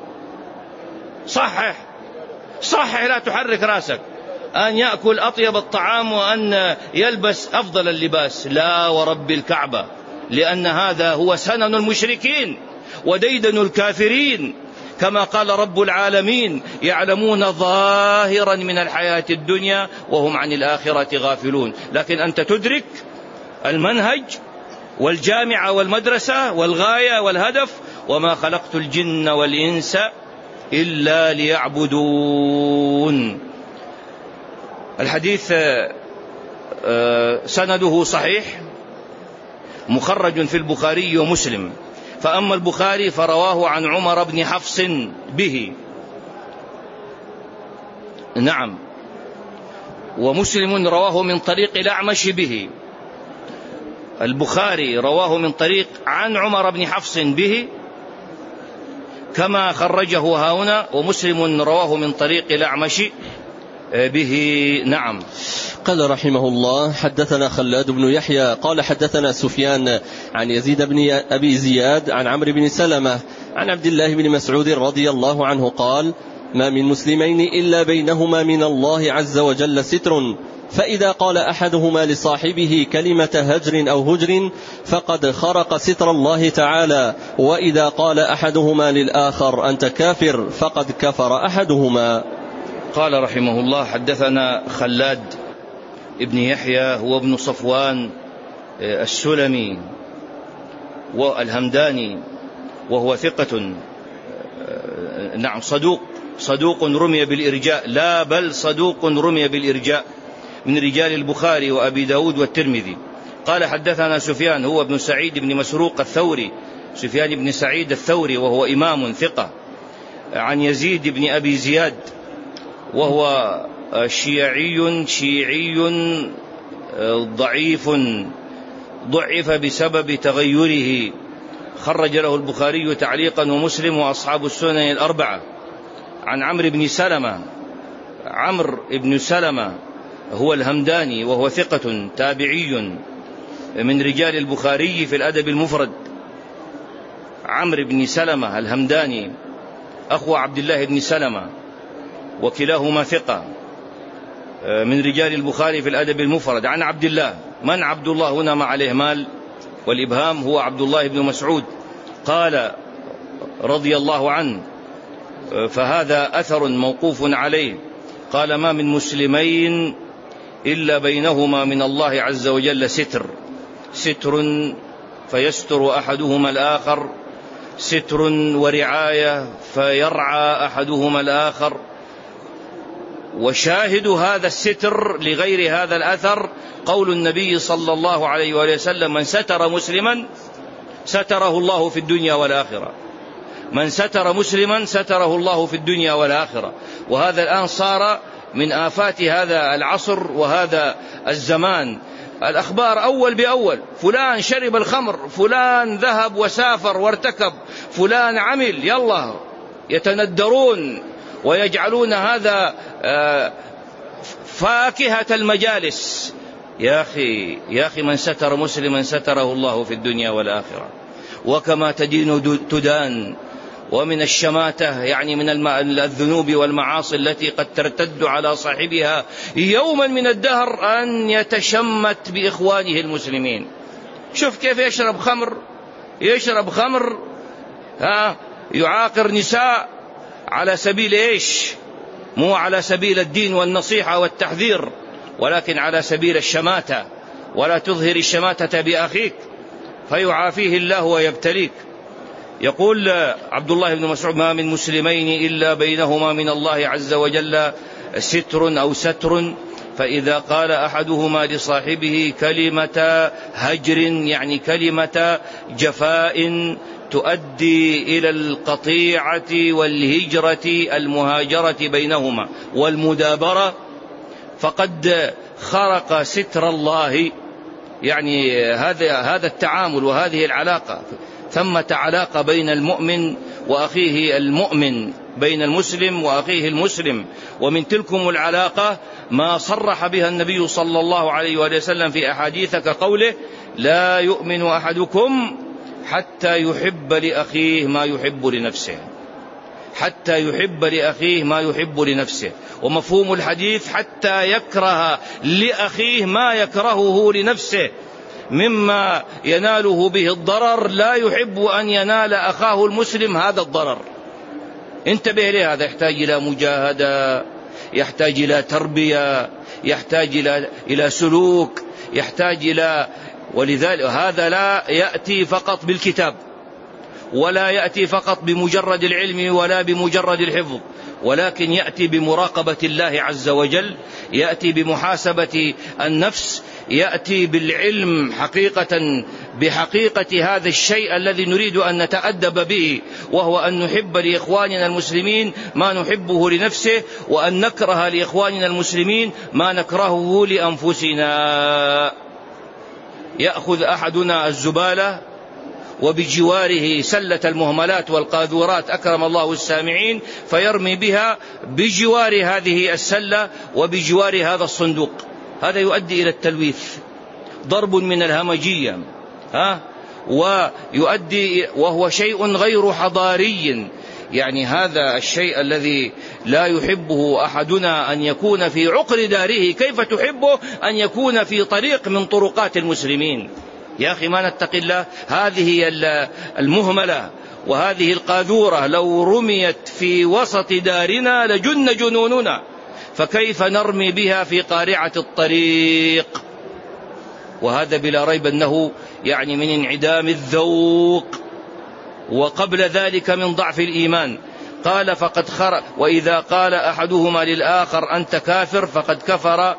S1: صحح لا تحرك راسك، أن يأكل أطيب الطعام وأن يلبس أفضل اللباس، لا ورب الكعبة، لأن هذا هو سنن المشركين وديدن الكافرين، كما قال رب العالمين يعلمون ظاهرا من الحياة الدنيا وهم عن الآخرة غافلون. لكن أنت تدرك المنهج والجامعة والمدرسة والغاية والهدف، وما خلقت الجن والإنس إلا ليعبدون. الحديث سنده صحيح، مخرج في البخاري ومسلم. فأما البخاري فرواه عن عمر بن حفص به، نعم، ومسلم رواه من طريق الأعمش به. البخاري رواه من طريق عن عمر بن حفص به كما خرجه هنا، ومسلم رواه من طريق الأعمش به. نعم.
S2: قال رحمه الله: حدثنا خلاد بن يحيى قال حدثنا سفيان عن يزيد بن أبي زياد عن عمرو بن سلمة عن عبد الله بن مسعود رضي الله عنه قال: ما من مسلمين إلا بينهما من الله عز وجل ستر، فإذا قال أحدهما لصاحبه كلمة هجر أو هجر فقد خرق ستر الله تعالى، وإذا قال أحدهما للآخر أنت كافر فقد كفر أحدهما.
S1: قال رحمه الله: حدثنا خلاد ابن يحيى هو ابن صفوان السلمي والهمداني، وهو ثقة، نعم صدوق رمي بالإرجاء، لا بل صدوق رمي بالإرجاء، من رجال البخاري وأبي داود والترمذي. قال: حدثنا سفيان هو ابن سعيد بن مسروق الثوري، سفيان بن سعيد الثوري وهو إمام ثقة، عن يزيد بن أبي زياد وهو شيعي ضعيف، ضعف بسبب تغيره، خرج له البخاري تعليقا ومسلم وأصحاب السنن الأربعة. عن عمرو بن سلمة هو الهمداني وهو ثقة تابعي، من رجال البخاري في الأدب المفرد. عمرو بن سلمة الهمداني أخو عبد الله بن سلمة، وكلاهما ثقة، من رجال البخاري في الأدب المفرد. عن عبد الله، من عبد الله هنا مع الإهمال والإبهام؟ هو عبد الله بن مسعود. قال رضي الله عنه، فهذا أثر موقوف عليه. قال: ما من مسلمين إلا بينهما من الله عز وجل ستر فيستر أحدهما الآخر، ستر ورعاية فيرعى أحدهما الآخر. وشاهد هذا الستر لغير هذا الأثر قول النبي صلى الله عليه وآله وسلم: من ستر مسلما ستره الله في الدنيا والآخرة. من ستر مسلما ستره الله في الدنيا والآخرة. وهذا الآن صار من آفات هذا العصر وهذا الزمان، الأخبار أول بأول: فلان شرب الخمر، فلان ذهب وسافر وارتكب، فلان عمل، يلا يتندرون ويجعلون هذا فاكهة المجالس. يا أخي من ستر مسلما ستره الله في الدنيا والآخرة. وكما تدين تدان. ومن الشماتة يعني من الذنوب والمعاصي التي قد ترتد على صاحبها يوما من الدهر أن يتشمت بإخوانه المسلمين. شوف كيف يشرب خمر يعاقر نساء على سبيل إيش؟ مو على سبيل الدين والنصيحة والتحذير، ولكن على سبيل الشماتة. ولا تظهر الشماتة بأخيك فيعافيه الله ويبتليك. يقول عبد الله بن مسعود: ما من مسلمين إلا بينهما من الله عز وجل ستر، فإذا قال أحدهما لصاحبه كلمة هجر، يعني كلمة جفاء تؤدي إلى القطيعة والهجرة، المهاجرة بينهما والمدابرة، فقد خرق ستر الله. يعني هذا التعامل وهذه العلاقة، ثمة علاقة بين المؤمن وأخيه المؤمن، بين المسلم وأخيه المسلم. ومن تلكم العلاقة ما صرح بها النبي صلى الله عليه وآله وسلم في أحاديث كقوله: لا يؤمن أحدكم حتى يحب لأخيه ما يحب لنفسه، حتى يحب لأخيه ما يحب لنفسه. ومفهوم الحديث: حتى يكره لأخيه ما يكرهه لنفسه مما يناله به الضرر، لا يحب أن ينال أخاه المسلم هذا الضرر. انتبه لهذا، يحتاج إلى مجاهدة، يحتاج إلى تربية، يحتاج إلى سلوك، يحتاج إلى، ولذلك هذا لا يأتي فقط بالكتاب، ولا يأتي فقط بمجرد العلم ولا بمجرد الحفظ، ولكن يأتي بمراقبة الله عز وجل، يأتي بمحاسبة النفس، يأتي بالعلم حقيقة بحقيقة هذا الشيء الذي نريد أن نتأدب به، وهو أن نحب لإخواننا المسلمين ما نحبه لنفسه، وأن نكره لإخواننا المسلمين ما نكرهه لأنفسنا. يأخذ أحدنا الزبالة وبجواره سلة المهملات والقاذورات أكرم الله السامعين، فيرمي بها بجوار هذه السلة وبجوار هذا الصندوق. هذا يؤدي إلى التلويث، ضرب من الهمجية، ويؤدي وهو شيء غير حضاري. يعني هذا الشيء الذي لا يحبه أحدنا أن يكون في عقر داره، كيف تحبه أن يكون في طريق من طرقات المسلمين؟ يا أخي ما نتقي الله. هذه المهملة وهذه القاذورة لو رميت في وسط دارنا لجن جنوننا، فكيف نرمي بها في قارعة الطريق؟ وهذا بلا ريب أنه يعني من انعدام الذوق، وقبل ذلك من ضعف الإيمان. قال فقد خرج، وإذا قال أحدهما للآخر أنت كافر فقد كفر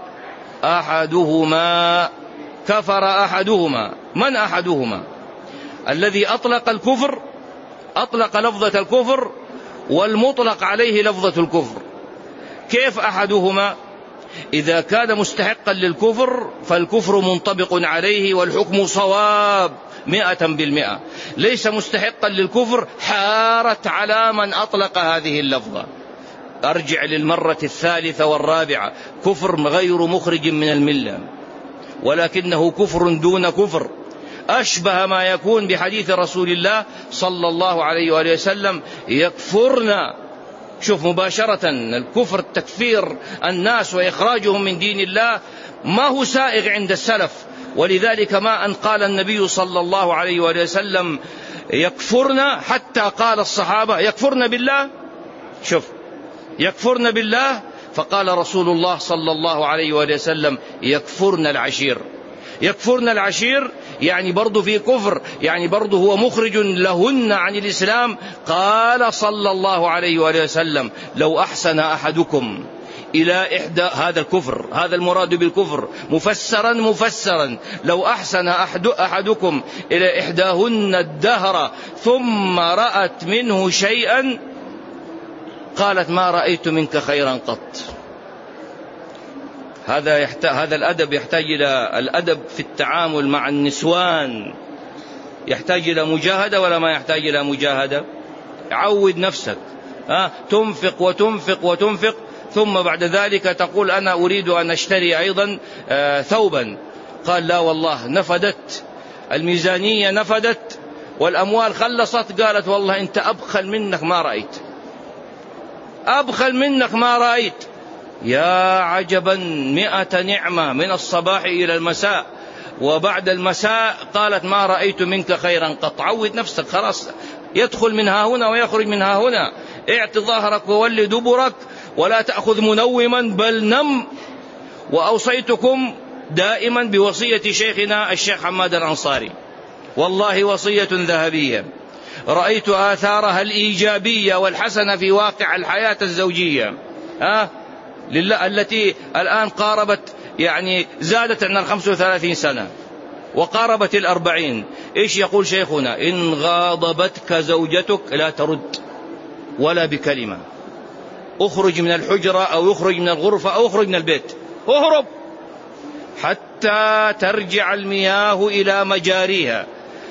S1: أحدهما. كفر أحدهما. من أحدهما؟ الذي أطلق الكفر، أطلق لفظة الكفر، والمطلق عليه لفظة الكفر. كيف أحدهما؟ إذا كان مستحقا للكفر فالكفر منطبق عليه والحكم صواب 100%. ليس مستحقا للكفر، حارت على من أطلق هذه اللفظة. أرجع للمرة الثالثة والرابعة، كفر غير مخرج من الملة، ولكنه كفر دون كفر، أشبه ما يكون بحديث رسول الله صلى الله عليه وآله وسلم: يكفرن. شوف مباشرة الكفر، تكفير الناس وإخراجهم من دين الله ما هو سائغ عند السلف، ولذلك ما أن قال النبي صلى الله عليه وآله وسلم يكفرن، حتى قال الصحابة يكفرن بالله. شوف، يكفرن بالله، فقال رسول الله صلى الله عليه وآله وسلم يكفرن العشير. يكفرن العشير يعني برضو في كفر، يعني برضو هو مخرج لهن عن الإسلام. قال صلى الله عليه وآله وسلم لو أحسن أحدكم إلى إحدى، هذا الكفر، هذا المراد بالكفر مفسرا، لو أحسن أحدكم إلى إحداهن الدهر ثم رأت منه شيئا قالت ما رأيت منك خيرا قط. هذا الأدب يحتاج إلى الأدب في التعامل مع النسوان، يحتاج إلى مجاهدة ولا ما يحتاج إلى مجاهدة؟ عود نفسك، تنفق وتنفق وتنفق، ثم بعد ذلك تقول أنا أريد أن أشتري أيضا ثوبا. قال لا والله نفدت الميزانية، نفدت والأموال خلصت. قالت والله أنت أبخل منك ما رأيت، أبخل منك ما رأيت. يا عجبا، 100 نعمة من الصباح إلى المساء، وبعد المساء قالت ما رأيت منك خيرا قط. عود نفسك، خلاص يدخل منها هنا ويخرج منها هنا. اعط ظهرك وولي دبرك، ولا تأخذ منوما بل نم. وأوصيتكم دائما بوصية شيخنا الشيخ حماد الأنصاري، والله وصية ذهبية رأيت آثارها الإيجابية والحسنة في واقع الحياة الزوجية لله، التي الآن قاربت، يعني زادت عن 35 سنة وقاربت 40. إيش يقول شيخنا؟ إن غاضبتك زوجتك لا ترد ولا بكلمة، اخرج من الحجرة أو اخرج من الغرفة أو اخرج من البيت، اهرب حتى ترجع المياه إلى مجاريها،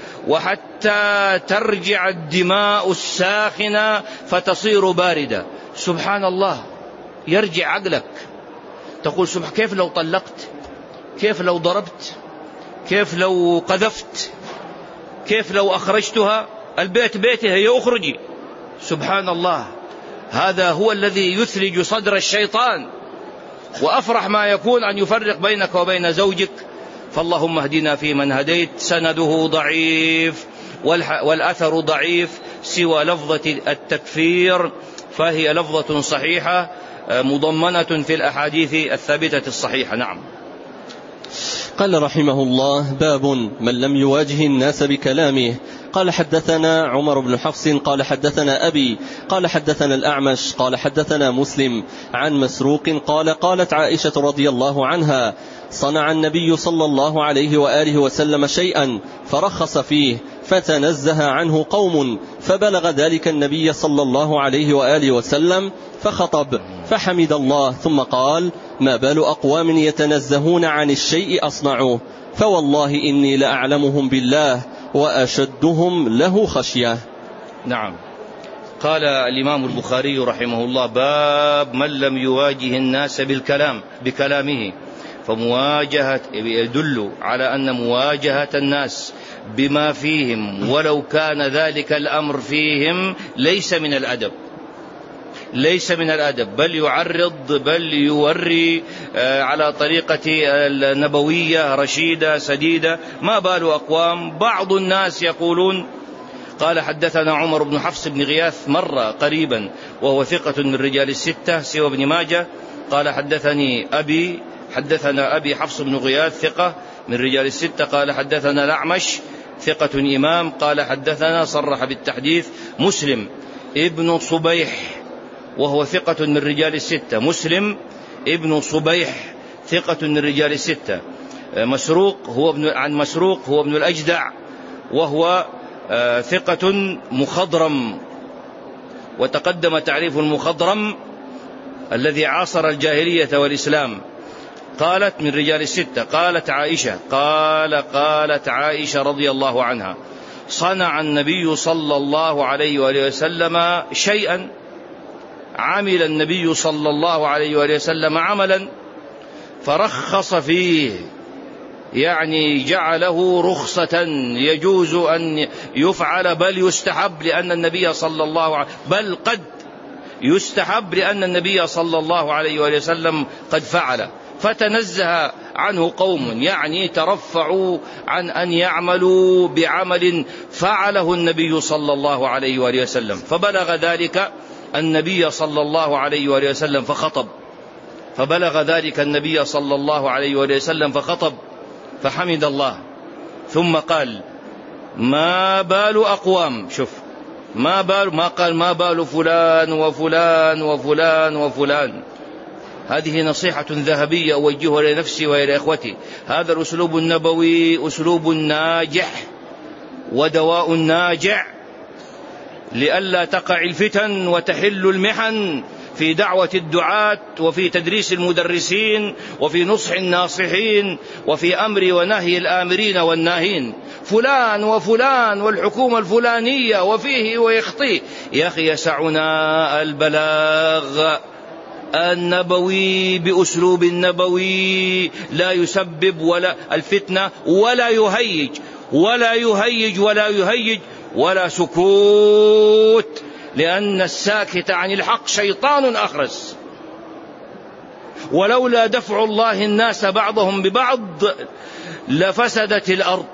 S1: وحتى ترجع الدماء الساخنة فتصير باردة. سبحان الله، يرجع عقلك، تقول سبحان، كيف لو طلقت، كيف لو ضربت، كيف لو قذفت، كيف لو أخرجتها؟ البيت بيتها، هي أخرجي. سبحان الله، هذا هو الذي يثلج صدر الشيطان، وأفرح ما يكون أن يفرق بينك وبين زوجك. فاللهم اهدنا فيمن هديت. سنده ضعيف والأثر ضعيف، سوى لفظة التكفير فهي لفظة صحيحة مضمنة في الأحاديث الثابتة الصحيحة. نعم.
S2: قال رحمه الله: باب من لم يواجه الناس بكلامه. قال حدثنا عمر بن حفص قال حدثنا أبي قال حدثنا الأعمش قال حدثنا مسلم عن مسروق قال قالت عائشة رضي الله عنها: صنع النبي صلى الله عليه وآله وسلم شيئا فرخص فيه فتنزه عنه قوم، فبلغ ذلك النبي صلى الله عليه وآله وسلم فخطب فحمد الله ثم قال: ما بال أقوام يتنزهون عن الشيء أصنعوه، فوالله إني لأعلمهم بالله وأشدهم له خشية.
S1: نعم. قال الإمام البخاري رحمه الله: باب من لم يواجه الناس بكلامه. فمواجهة يدل على أن مواجهة الناس بما فيهم ولو كان ذلك الأمر فيهم ليس من الأدب، ليس من الأدب، بل يعرض، بل يوري على طريقة النبوية رشيدة سديدة. ما بال أقوام بعض الناس يقولون قال حدثنا عمر بن حفص بن غياث مرة قريبا وهو ثقة من رجال الستة سوى ابن ماجه، قال حدثنا أبي حفص بن غياث ثقة من رجال الستة، قال حدثنا الأعمش ثقة إمام، قال حدثنا صرح بالتحديث مسلم ابن صبيح وهو ثقة من رجال الستة، مسلم ابن صبيح ثقة من رجال الستة. مسروق هو ابن الأجدع وهو ثقة مخضرم، وتقدم تعريف المخضرم الذي عاصر الجاهلية والإسلام. قالت من رجال الستة، قالت عائشة رضي الله عنها صنع النبي صلى الله عليه وآله وسلم شيئا، عمل النبي صلى الله عليه وآله وسلم عملا فرخص فيه، يعني جعله رخصة يجوز أن يفعل بل يستحب لأن النبي صلى الله عليه بل قد يستحب لأن النبي صلى الله عليه وآله وسلم قد فعل، فتنزه عنه قوم، يعني ترفعوا عن أن يعملوا بعمل فعله النبي صلى الله عليه وآله وسلم، فبلغ ذلك النبي صلى الله عليه وآله وسلم فخطب، فحمد الله ثم قال ما بال أقوام، شوف ما قال ما بال فلان وفلان وفلان وفلان. هذه نصيحة ذهبية أوجهها لنفسي وإلى إخوتي. هذا الأسلوب النبوي أسلوب ناجح ودواء ناجع لئلا تقع الفتن وتحل المحن في دعوة الدعاة وفي تدريس المدرسين وفي نصح الناصحين وفي أمر ونهي الآمرين والناهين. فلان وفلان والحكومة الفلانية وفيه ويخطئ، يا أخي يسعنا البلاغ النبوي بأسلوب نبوي لا يسبب ولا الفتنة ولا يهيج ولا سكوت، لأن الساكت عن الحق شيطان أخرس. ولولا دفع الله الناس بعضهم ببعض لفسدت الأرض.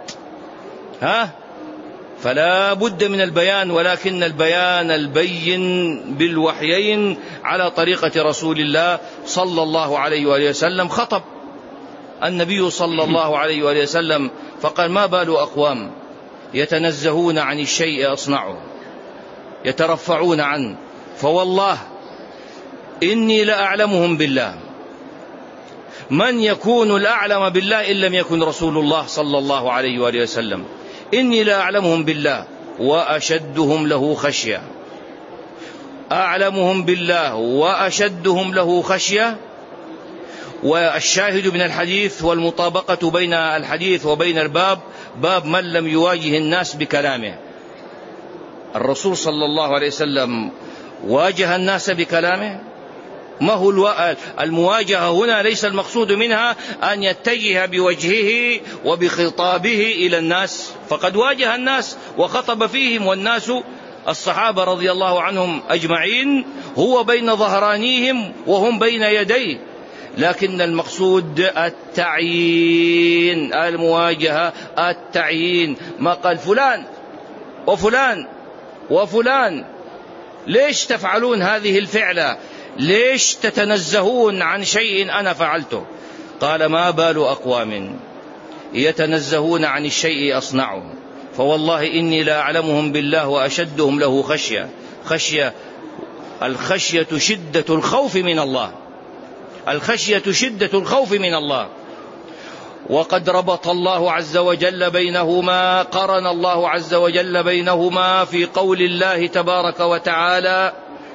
S1: فلا بد من البيان، ولكن البيان البين بالوحيين على طريقة رسول الله صلى الله عليه وآله وسلم. خطب النبي صلى الله عليه وآله وسلم فقال ما بال أقوام يتنزهون عن الشيء أصنعه، يترفعون عنه، فوالله إني لأعلمهم بالله. من يكون الأعلم بالله إن لم يكن رسول الله صلى الله عليه وآله وسلم؟ إني لأعلمهم بالله وأشدهم له خشية. أعلمهم بالله وأشدهم له خشية. والشاهد من الحديث والمطابقة بين الحديث وبين الباب باب من لم يواجه الناس بكلامه. الرسول صلى الله عليه وسلم واجه الناس بكلامه. ما هو المواجهة هنا؟ ليس المقصود منها أن يتجه بوجهه وبخطابه إلى الناس، فقد واجه الناس وخطب فيهم، والناس الصحابة رضي الله عنهم أجمعين هو بين ظهرانيهم وهم بين يديه، لكن المقصود التعيين، المواجهة التعيين. ما قال فلان وفلان وفلان ليش تفعلون هذه الفعلة؟ ليش تتنزهون عن شيء أنا فعلته؟ قال ما بال أقوام يتنزهون عن الشيء أصنعه، فوالله إني لا أعلمهم بالله وأشدهم له خشية. الخشية شدة الخوف من الله، الخشية شدة الخوف من الله. وقد ربط الله عز وجل بينهما، قرن الله عز وجل بينهما في قول الله تبارك وتعالى،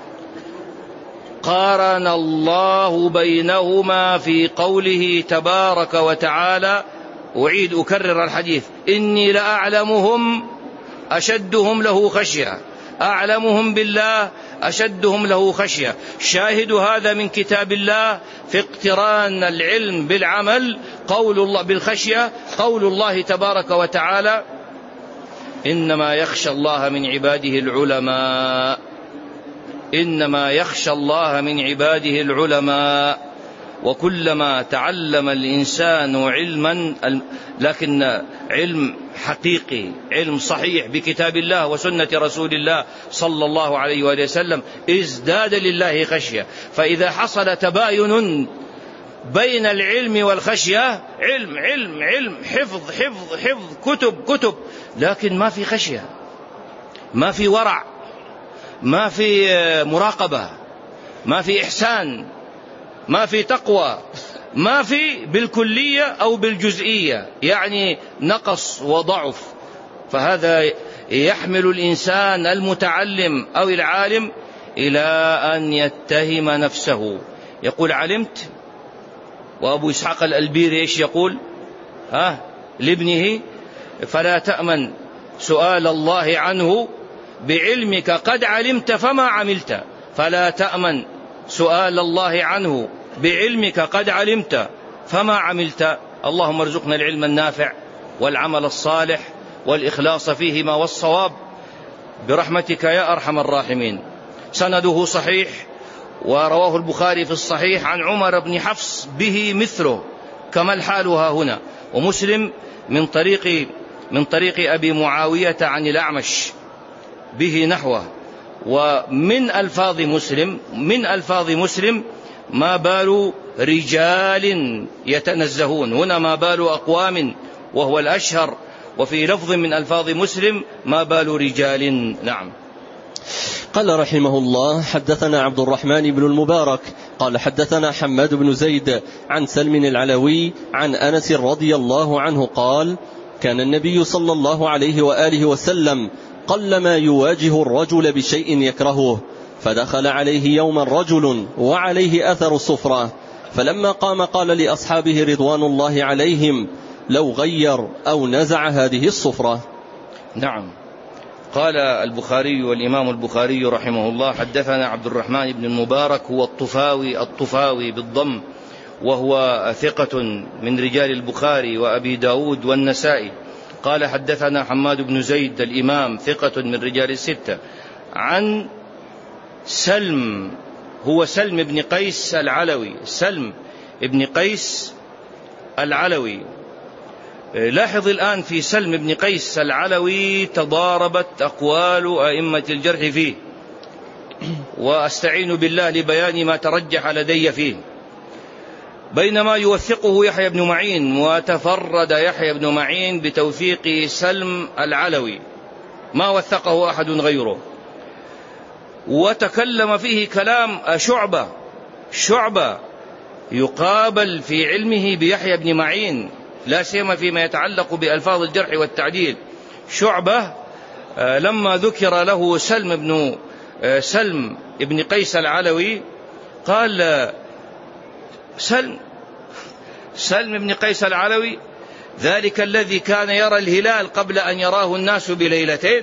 S1: قارن الله بينهما في قوله تبارك وتعالى، أكرر الحديث، إني لأعلمهم أشدهم له خشية. أعلمهم بالله أشدهم له خشية. شاهد هذا من كتاب الله في اقتران العلم بالعمل قول الله بالخشية قول الله تبارك وتعالى: إنما يخشى الله من عباده العلماء. إنما يخشى الله من عباده العلماء. وكلما تعلم الإنسان علما، لكن علم حقيقي، علم صحيح بكتاب الله وسنة رسول الله صلى الله عليه وآله وسلم، ازداد لله خشية. فإذا حصل تباين بين العلم والخشية، علم علم علم، حفظ حفظ حفظ، كتب كتب، لكن ما في خشية، ما في ورع، ما في مراقبة، ما في إحسان، ما في تقوى، ما في بالكلية أو بالجزئية، يعني نقص وضعف. فهذا يحمل الإنسان المتعلم أو العالم إلى أن يتهم نفسه. يقول: علمت. وأبو إسحاق الألبيري إيش يقول لابنه: فلا تأمن سؤال الله عنه بعلمك قد علمت فما عملت. فلا تأمن سؤال الله عنه بعلمك قد علمت فما عملت. اللهم ارزقنا العلم النافع والعمل الصالح والإخلاص فيهما والصواب برحمتك يا أرحم الراحمين. سنده صحيح، ورواه البخاري في الصحيح عن عمر بن حفص به مثله كما الحال ها هنا، ومسلم من طريق أبي معاوية عن الأعمش به نحوه. ومن ألفاظ مسلم ما بال رجال يتنزهون، هنا ما بال أقوام وهو الأشهر، وفي لفظ من ألفاظ مسلم ما بال رجال. نعم.
S2: قال رحمه الله: حدثنا عبد الرحمن بن المبارك قال حدثنا حماد بن زيد عن سلم العلوي عن أنس رضي الله عنه قال: كان النبي صلى الله عليه وآله وسلم قلما يواجه الرجل بشيء يكرهه، فدخل عليه يوما رجل وعليه أثر الصفرة، فلما قام قال لأصحابه رضوان الله عليهم: لو غير أو نزع هذه الصفرة.
S1: نعم. قال البخاري والإمام البخاري رحمه الله: حدثنا عبد الرحمن بن المبارك، هو الطفاوي بالضم، وهو ثقة من رجال البخاري وأبي داود والنسائي. قال حدثنا حماد بن زيد الإمام ثقة من رجال الستة، عن سلم، هو سلم بن قيس العلوي، سلم بن قيس العلوي. لاحظ الآن في سلم بن قيس العلوي تضاربت أقوال أئمة الجرح فيه، وأستعين بالله لبيان ما ترجح لدي فيه. بينما يوثقه يحيى بن معين، وتفرد يحيى بن معين بتوثيق سلم العلوي، ما وثقه أحد غيره. وتكلم فيه كلام شعبة يقابل في علمه بيحيى بن معين، لا سيما فيما يتعلق بألفاظ الجرح والتعديل. شعبة لما ذكر له سلم بن قيس العلوي قال: سلم بن قيس العلوي ذلك الذي كان يرى الهلال قبل أن يراه الناس بليلتين،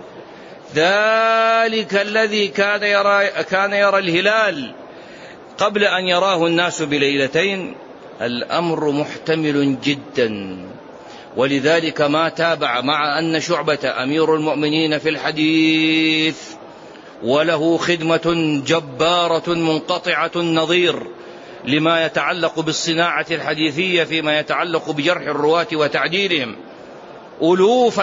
S1: ذلك الذي كان يرى الهلال قبل أن يراه الناس بليلتين. الأمر محتمل جدا، ولذلك ما تابع، مع أن شعبة أمير المؤمنين في الحديث وله خدمة جبارة منقطعة النظير لما يتعلق بالصناعة الحديثية فيما يتعلق بجرح الرواة وتعديلهم. ألوف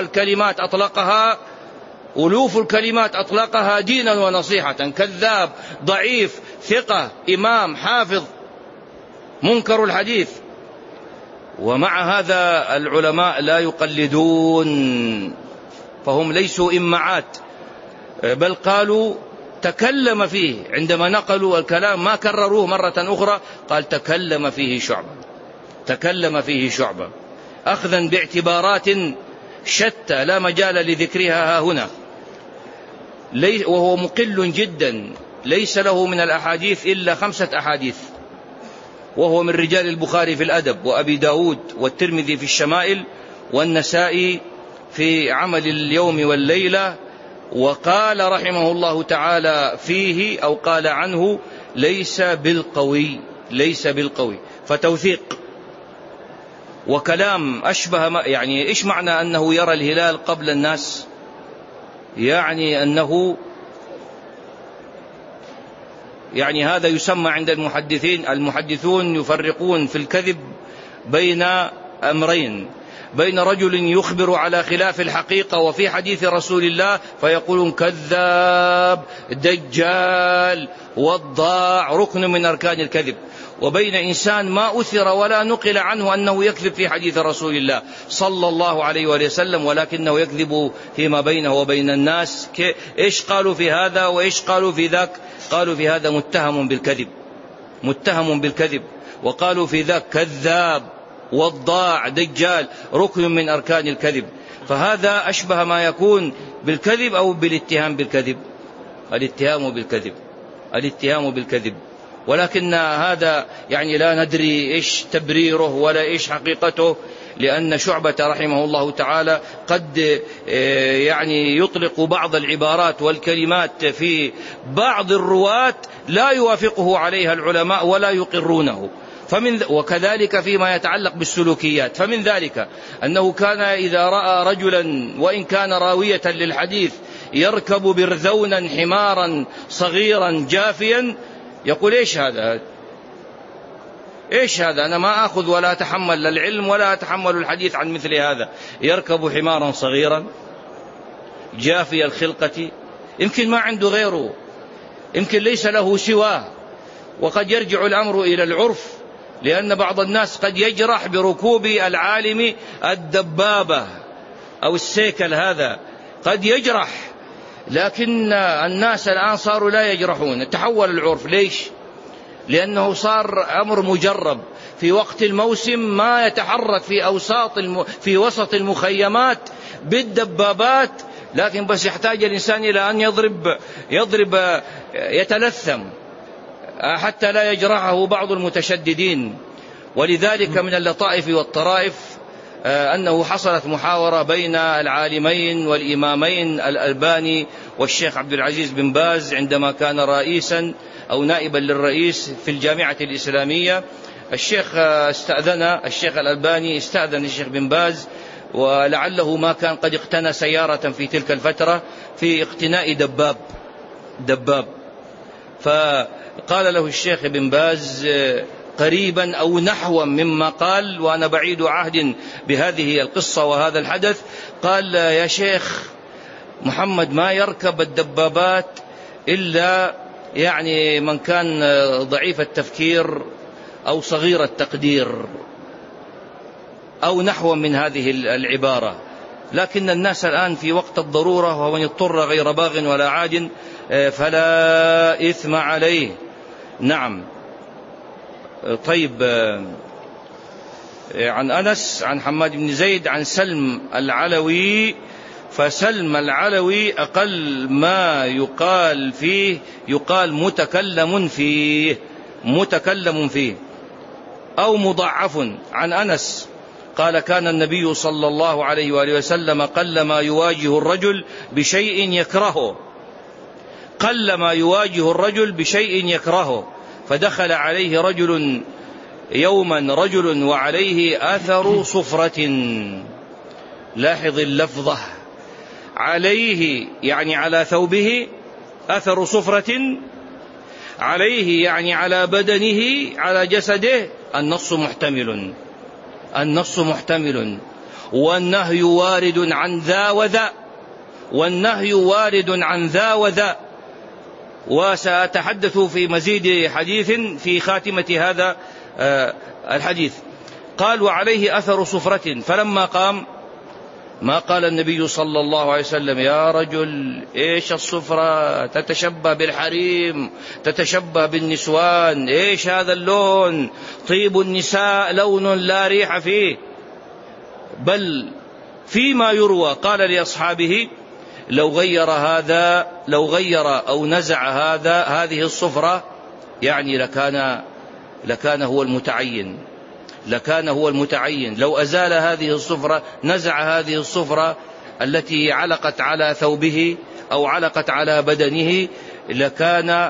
S1: الكلمات أطلقها دينا ونصيحة: كذاب، ضعيف، ثقة، إمام، حافظ، منكر الحديث. ومع هذا العلماء لا يقلدون، فهم ليسوا إمعات، بل قالوا تكلم فيه، عندما نقلوا الكلام ما كرروه مرة أخرى، قال تكلم فيه شعبة أخذا باعتبارات شتى لا مجال لذكرها ها هنا، وهو مقل جدا، ليس له من الأحاديث إلا 5 أحاديث، وهو من رجال البخاري في الأدب، وأبي داود والترمذي في الشمائل، والنسائي في عمل اليوم والليلة، وقال رحمه الله تعالى فيه أو قال عنه ليس بالقوي، ليس بالقوي، فتوثيق وكلام أشبه يعني إيش معنى أنه يرى الهلال قبل الناس؟ يعني أنه يعني هذا يسمى عند المحدثون يفرقون في الكذب بين أمرين، بين رجل يخبر على خلاف الحقيقة وفي حديث رسول الله فيقولون كذاب دجال وضاع ركن من أركان الكذب، وبين إنسان ما أثر ولا نقل عنه أنه يكذب في حديث رسول الله صلى الله عليه وسلم ولكنه يكذب فيما بينه وبين الناس. إيش قالوا في هذا وإيش قالوا في ذاك؟ قالوا في هذا متهم بالكذب، متهم بالكذب، وقالوا في ذاك كذاب وضاع دجال ركن من أركان الكذب. فهذا أشبه ما يكون بالكذب أو بالاتهام بالكذب؟ الاتهام بالكذب، الاتهام بالكذب. ولكن هذا يعني لا ندري إيش تبريره ولا إيش حقيقته، لأن شعبة رحمه الله تعالى قد يعني يطلق بعض العبارات والكلمات في بعض الرواة لا يوافقه عليها العلماء ولا يقرونه. وكذلك فيما يتعلق بالسلوكيات، فمن ذلك أنه كان إذا رأى رجلا وإن كان راوية للحديث يركب برذونا حمارا صغيرا جافيا يقول إيش هذا؟ إيش هذا؟ أنا ما أخذ ولا أتحمل العلم ولا أتحمل الحديث عن مثل هذا، يركب حمارا صغيرا جافي الخلقة، يمكن ما عنده غيره، يمكن ليس له سواه. وقد يرجع الأمر إلى العرف، لأن بعض الناس قد يجرح بركوب العالم الدبابة أو السيكل، هذا قد يجرح، لكن الناس الآن صاروا لا يجرحون، تحول العرف. ليش؟ لأنه صار أمر مجرب. في وقت الموسم ما يتحرك في وسط المخيمات بالدبابات، لكن بس يحتاج الإنسان إلى أن يضرب يتلثم حتى لا يجرحه بعض المتشددين. ولذلك من اللطائف والطرائف أنه حصلت محاورة بين العالمين والإمامين الألباني والشيخ عبد العزيز بن باز عندما كان رئيسا أو نائبا للرئيس في الجامعة الإسلامية. الشيخ الألباني استأذن الشيخ بن باز، ولعله ما كان قد اقتنى سيارة في تلك الفترة، في اقتناء دباب. فقال له الشيخ بن باز قريبا أو نحوا مما قال، وأنا بعيد عهد بهذه القصة وهذا الحدث، قال يا شيخ محمد ما يركب الدبابات إلا يعني من كان ضعيف التفكير أو صغير التقدير أو نحو من هذه العبارة. لكن الناس الآن في وقت الضرورة، ومن اضطر غير باغ ولا عاد فلا إثم عليه. نعم. طيب، عن أنس عن حماد بن زيد عن سلم العلوي، فسلم العلوي أقل ما يقال فيه يقال متكلم فيه أو مضعف. عن أنس قال كان النبي صلى الله عليه وآله وسلم قلما يواجه الرجل بشيء يكرهه، فدخل عليه رجل وعليه أثر صفرة. لاحظ اللفظة، عليه يعني على ثوبه، أثر صفرة عليه يعني على بدنه على جسده. النص محتمل، والنهي وارد عن ذا وذا، وسأتحدث في مزيد حديث في خاتمة هذا الحديث. قال وعليه أثر صفرة، فلما قام ما قال النبي صلى الله عليه وسلم يا رجل إيش الصفرة، تتشبه بالحريم، تتشبه بالنسوان، إيش هذا اللون، طيب النساء لون لا ريح فيه. بل فيما يروى قال لأصحابه لو غير أو نزع هذه الصفرة يعني لكان هو المتعين، لو أزال هذه الصفرة، نزع هذه الصفرة التي علقت على ثوبه أو علقت على بدنه لكان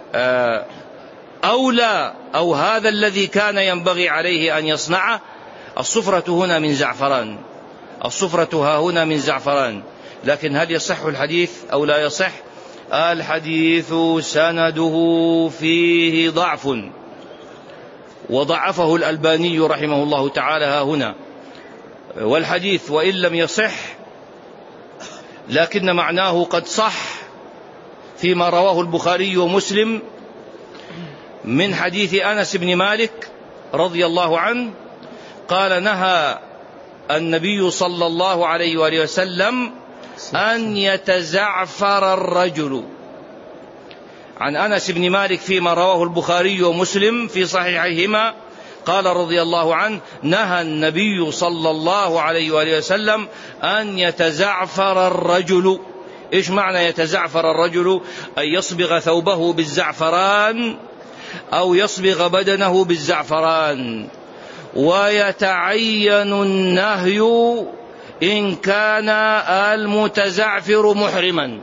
S1: أولى، أو هذا الذي كان ينبغي عليه أن يصنعه. الصفرة هنا من زعفران، الصفرة ها هنا من زعفران. لكن هل يصح الحديث أو لا يصح؟ الحديث سنده فيه ضعف، وضعفه الألباني رحمه الله تعالى ها هنا. والحديث وإن لم يصح لكن معناه قد صح فيما رواه البخاري ومسلم من حديث أنس بن مالك رضي الله عنه قال: نهى النبي صلى الله عليه وآله وسلم أن يتزعفر الرجل. عن أنس بن مالك فيما رواه البخاري ومسلم في صحيحيهما قال رضي الله عنه: نهى النبي صلى الله عليه وآله وسلم أن يتزعفر الرجل. إيش معنى يتزعفر الرجل؟ أن يصبغ ثوبه بالزعفران أو يصبغ بدنه بالزعفران. ويتعين النهي إن كان المتزعفر محرما.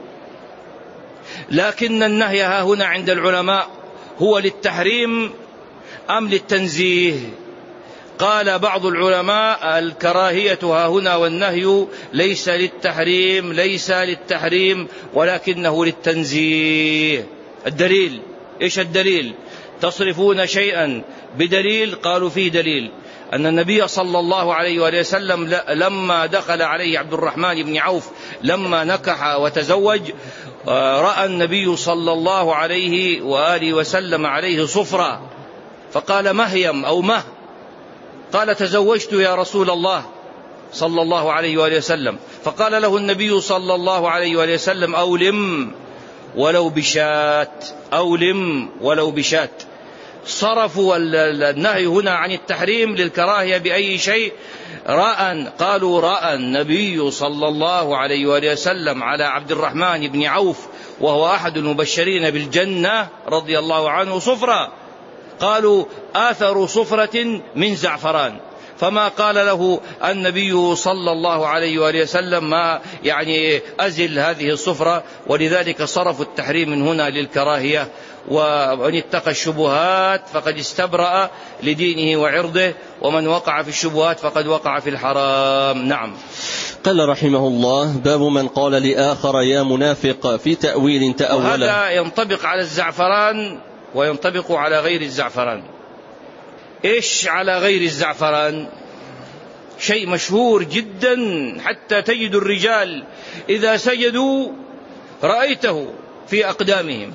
S1: لكن النهي ها هنا عند العلماء هو للتحريم أم للتنزيه؟ قال بعض العلماء: الكراهية ها هنا والنهي ليس للتحريم، ليس للتحريم، ولكنه للتنزيه. الدليل إيش الدليل؟ تصرفون شيئا بدليل؟ قالوا فيه دليل أن النبي صلى الله عليه وآله وسلم لما دخل عليه عبد الرحمن بن عوف لما نكح وتزوج، رأى النبي صلى الله عليه وآله وسلم عليه صفرة، فقال: مهيم أو مه. قال: تزوجت يا رسول الله صلى الله عليه وآله وسلم. فقال له النبي صلى الله عليه وآله وسلم: أولم ولو بشات، أولم ولو بشات. صرفوا النهي هنا عن التحريم للكراهية بأي شيء؟ قالوا: رأى النبي صلى الله عليه وآله وسلم على عبد الرحمن بن عوف وهو أحد المبشرين بالجنة رضي الله عنه صفرة. قالوا: آثر صفرة من زعفران. فما قال له النبي صلى الله عليه وآله وسلم ما أزل هذه الصفرة. ولذلك صرفوا التحريم من هنا للكراهية. ومن اتقى الشبهات فقد استبرأ لدينه وعرضه، ومن وقع في الشبهات فقد وقع في الحرام. نعم.
S2: قال رحمه الله: باب من قال لآخر يا منافق في تأويل تأوله.
S1: وهذا ينطبق على الزعفران وينطبق على غير الزعفران. إيش على غير الزعفران؟ شيء مشهور جدا حتى تجد الرجال إذا سجدوا رأيته في أقدامهم.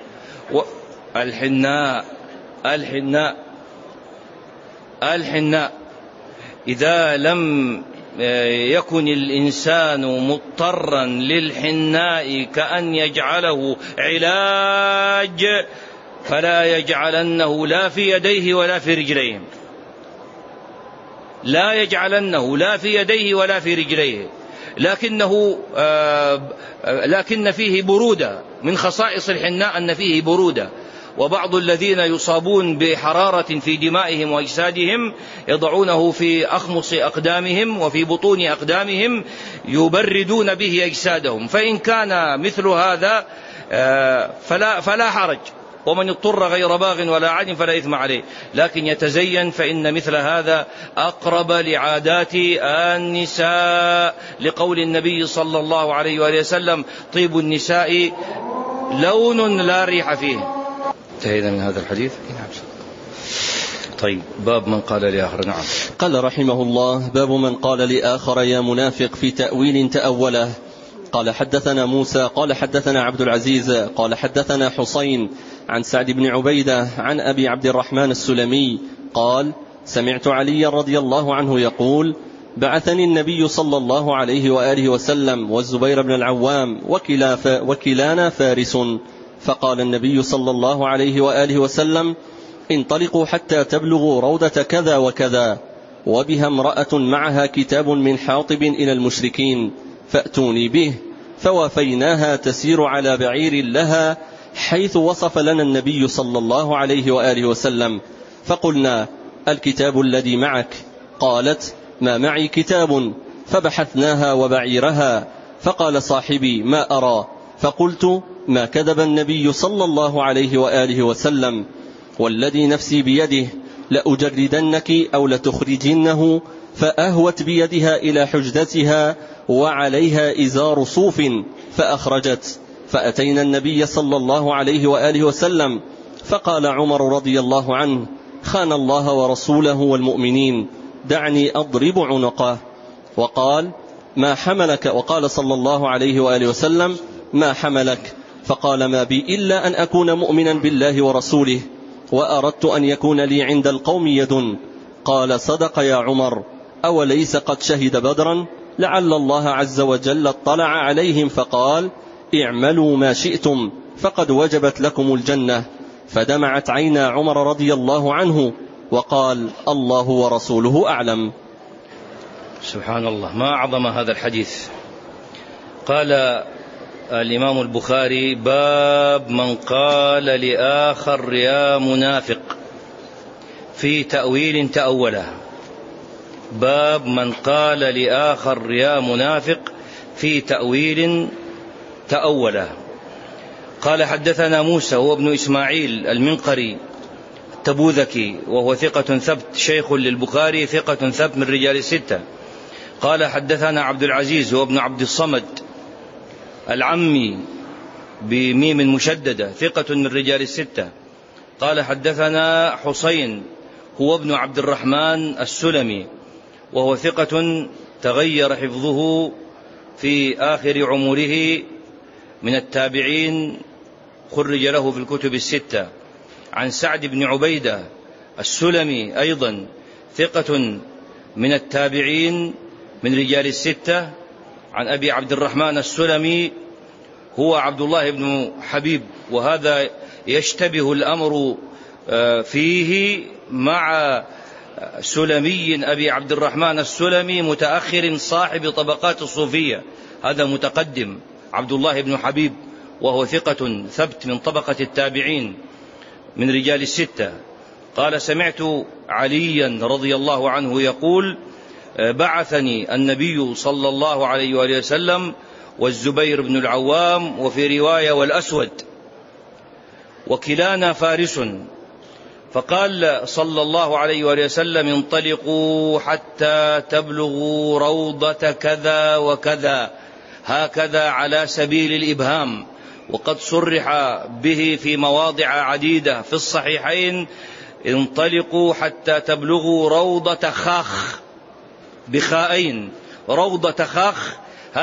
S1: الحناء إذا لم يكن الإنسان مضطرا للحناء كأن يجعله علاج فلا يجعلنه لا في يديه ولا في رجليه، لا يجعلنه لا في يديه ولا في رجليه. لكن فيه برودة. من خصائص الحناء أن فيه برودة. وبعض الذين يصابون بحرارة في دمائهم وأجسادهم يضعونه في أخمص أقدامهم وفي بطون أقدامهم يبردون به أجسادهم. فإن كان مثل هذا فلا حرج، ومن اضطر غير باغ ولا عاد فلا إثم عليه. لكن يتزين، فإن مثل هذا أقرب لعادات النساء، لقول النبي صلى الله عليه وآله وسلم: طيب النساء لون لا ريح فيه. انتهينا من هذا الحديث. طيب، باب من قال لآخر. نعم.
S2: قال رحمه الله: باب من قال لآخر يا منافق في تأويل تأوله. قال: حدثنا موسى قال حدثنا عبد العزيز قال حدثنا حسين عن سعد بن عبيدة عن أبي عبد الرحمن السلمي قال: سمعت علي رضي الله عنه يقول: بعثني النبي صلى الله عليه وآله وسلم والزبير بن العوام وكلانا فارس، فقال النبي صلى الله عليه وآله وسلم: انطلقوا حتى تبلغوا روضة كذا وكذا، وبها امرأة معها كتاب من حاطب إلى المشركين، فأتوني به. فوافيناها تسير على بعير لها حيث وصف لنا النبي صلى الله عليه وآله وسلم، فقلنا: الكتاب الذي معك؟ قالت: ما معي كتاب. فبحثناها وبعيرها، فقال صاحبي: ما أرى، فقلت: ما كذب النبي صلى الله عليه وآله وسلم، والذي نفسي بيده لأجردنك أو لتخرجنه. فأهوت بيدها إلى حجدتها وعليها إزار صوف فأخرجت. فأتينا النبي صلى الله عليه وآله وسلم، فقال عمر رضي الله عنه: خان الله ورسوله والمؤمنين، دعني أضرب عنقه. وقال: ما حملك؟ وقال صلى الله عليه وآله وسلم: ما حملك؟ فقال: ما بي إلا أن أكون مؤمنا بالله ورسوله، وأردت أن يكون لي عند القوم يد. قال: صدق يا عمر، أوليس قد شهد بدرا؟ لعل الله عز وجل اطلع عليهم فقال: اعملوا ما شئتم فقد وجبت لكم الجنة. فدمعت عينا عمر رضي الله عنه وقال: الله ورسوله أعلم.
S1: سبحان الله، ما أعظم هذا الحديث. قال الإمام البخاري: باب من قال لآخر يا منافق في تأويل تأوله. باب من قال لآخر يا منافق في تأويل تأوله. قال: حدثنا موسى هو ابن إسماعيل المنقري التبوذكي، وهو ثقة ثبت، شيخ للبخاري، ثقة ثبت من رجال الستة. قال: حدثنا عبد العزيز هو ابن عبد الصمد العمي بميم مشددة، ثقة من رجال الستة. قال: حدثنا حسين هو ابن عبد الرحمن السلمي، وهو ثقة تغير حفظه في آخر عمره، من التابعين، خرج له في الكتب الستة. عن سعد بن عبيدة السلمي أيضا ثقة من التابعين من رجال الستة. عن أبي عبد الرحمن السلمي هو عبد الله بن حبيب، وهذا يشتبه الأمر فيه مع سلمي أبي عبد الرحمن السلمي متأخر صاحب طبقات الصوفية، هذا متقدم عبد الله بن حبيب، وهو ثقة ثبت من طبقة التابعين من رجال الستة. قال: سمعت عليا رضي الله عنه يقول: بعثني النبي صلى الله عليه وآله وسلم والزبير بن العوام، وفي رواية والأسود، وكلانا فارس، فقال صلى الله عليه وآله وسلم: انطلقوا حتى تبلغوا روضة كذا وكذا، هكذا على سبيل الإبهام، وقد صرح به في مواضع عديدة في الصحيحين: انطلقوا حتى تبلغوا روضة خاخ بخائين. روضة خاخ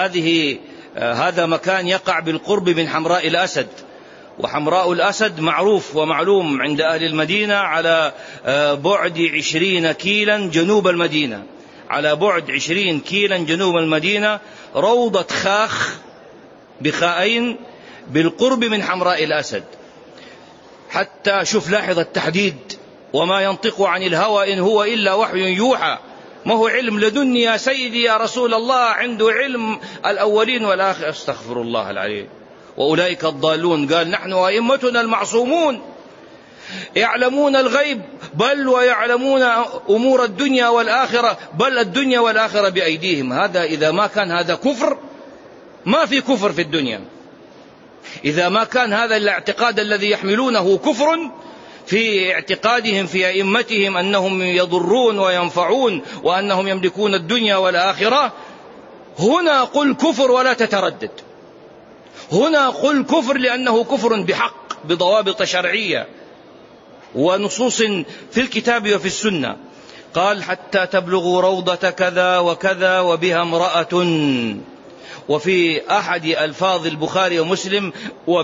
S1: هذا مكان يقع بالقرب من حمراء الأسد، وحمراء الأسد معروف ومعلوم عند أهل المدينة على بعد 20 كيلا جنوب المدينة، على بعد 20 كيلا جنوب المدينة روضة خاخ بخائين بالقرب من حمراء الأسد. حتى شوف، لاحظ التحديد: وما ينطق عن الهوى إن هو إلا وحي يوحى. ما هو علم لدني يا سيدي يا رسول الله، عنده علم الأولين والآخر. استغفر الله العليم. وأولئك الضالون. قال: نحن وأئمتنا المعصومون يعلمون الغيب، بل ويعلمون أمور الدنيا والآخرة، بل الدنيا والآخرة بأيديهم. هذا إذا ما كان هذا كفر، ما في كفر في الدنيا. إذا ما كان هذا الاعتقاد الذي يحملونه كفر في اعتقادهم في أئمتهم أنهم يضرون وينفعون وأنهم يملكون الدنيا والآخرة، هنا قل كفر ولا تتردد. هنا قل كفر لأنه كفر بحق، بضوابط شرعية ونصوص في الكتاب وفي السنة. قال: حتى تبلغوا روضة كذا وكذا وبها امرأة. وفي أحد ألفاظ البخاري ومسلم: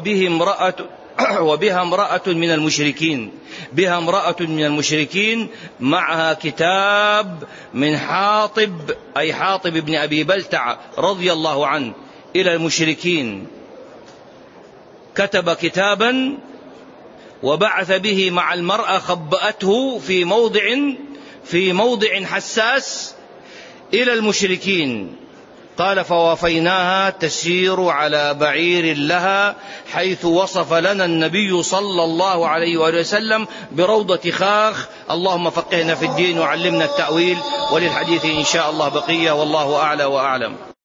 S1: وبها امرأة من المشركين. بها امرأة من المشركين معها كتاب من حاطب، أي حاطب بن أبي بلتع رضي الله عنه، إلى المشركين. كتب كتابا وبعث به مع المرأة، خبأته في موضع حساس إلى المشركين. قال: فوافيناها تسير على بعير لها، حيث وصف لنا النبي صلى الله عليه وآله وسلم بروضة خاخ. اللهم فقهنا في الدين وعلمنا التأويل، وللحديث إن شاء الله بقية، والله أعلى وأعلم.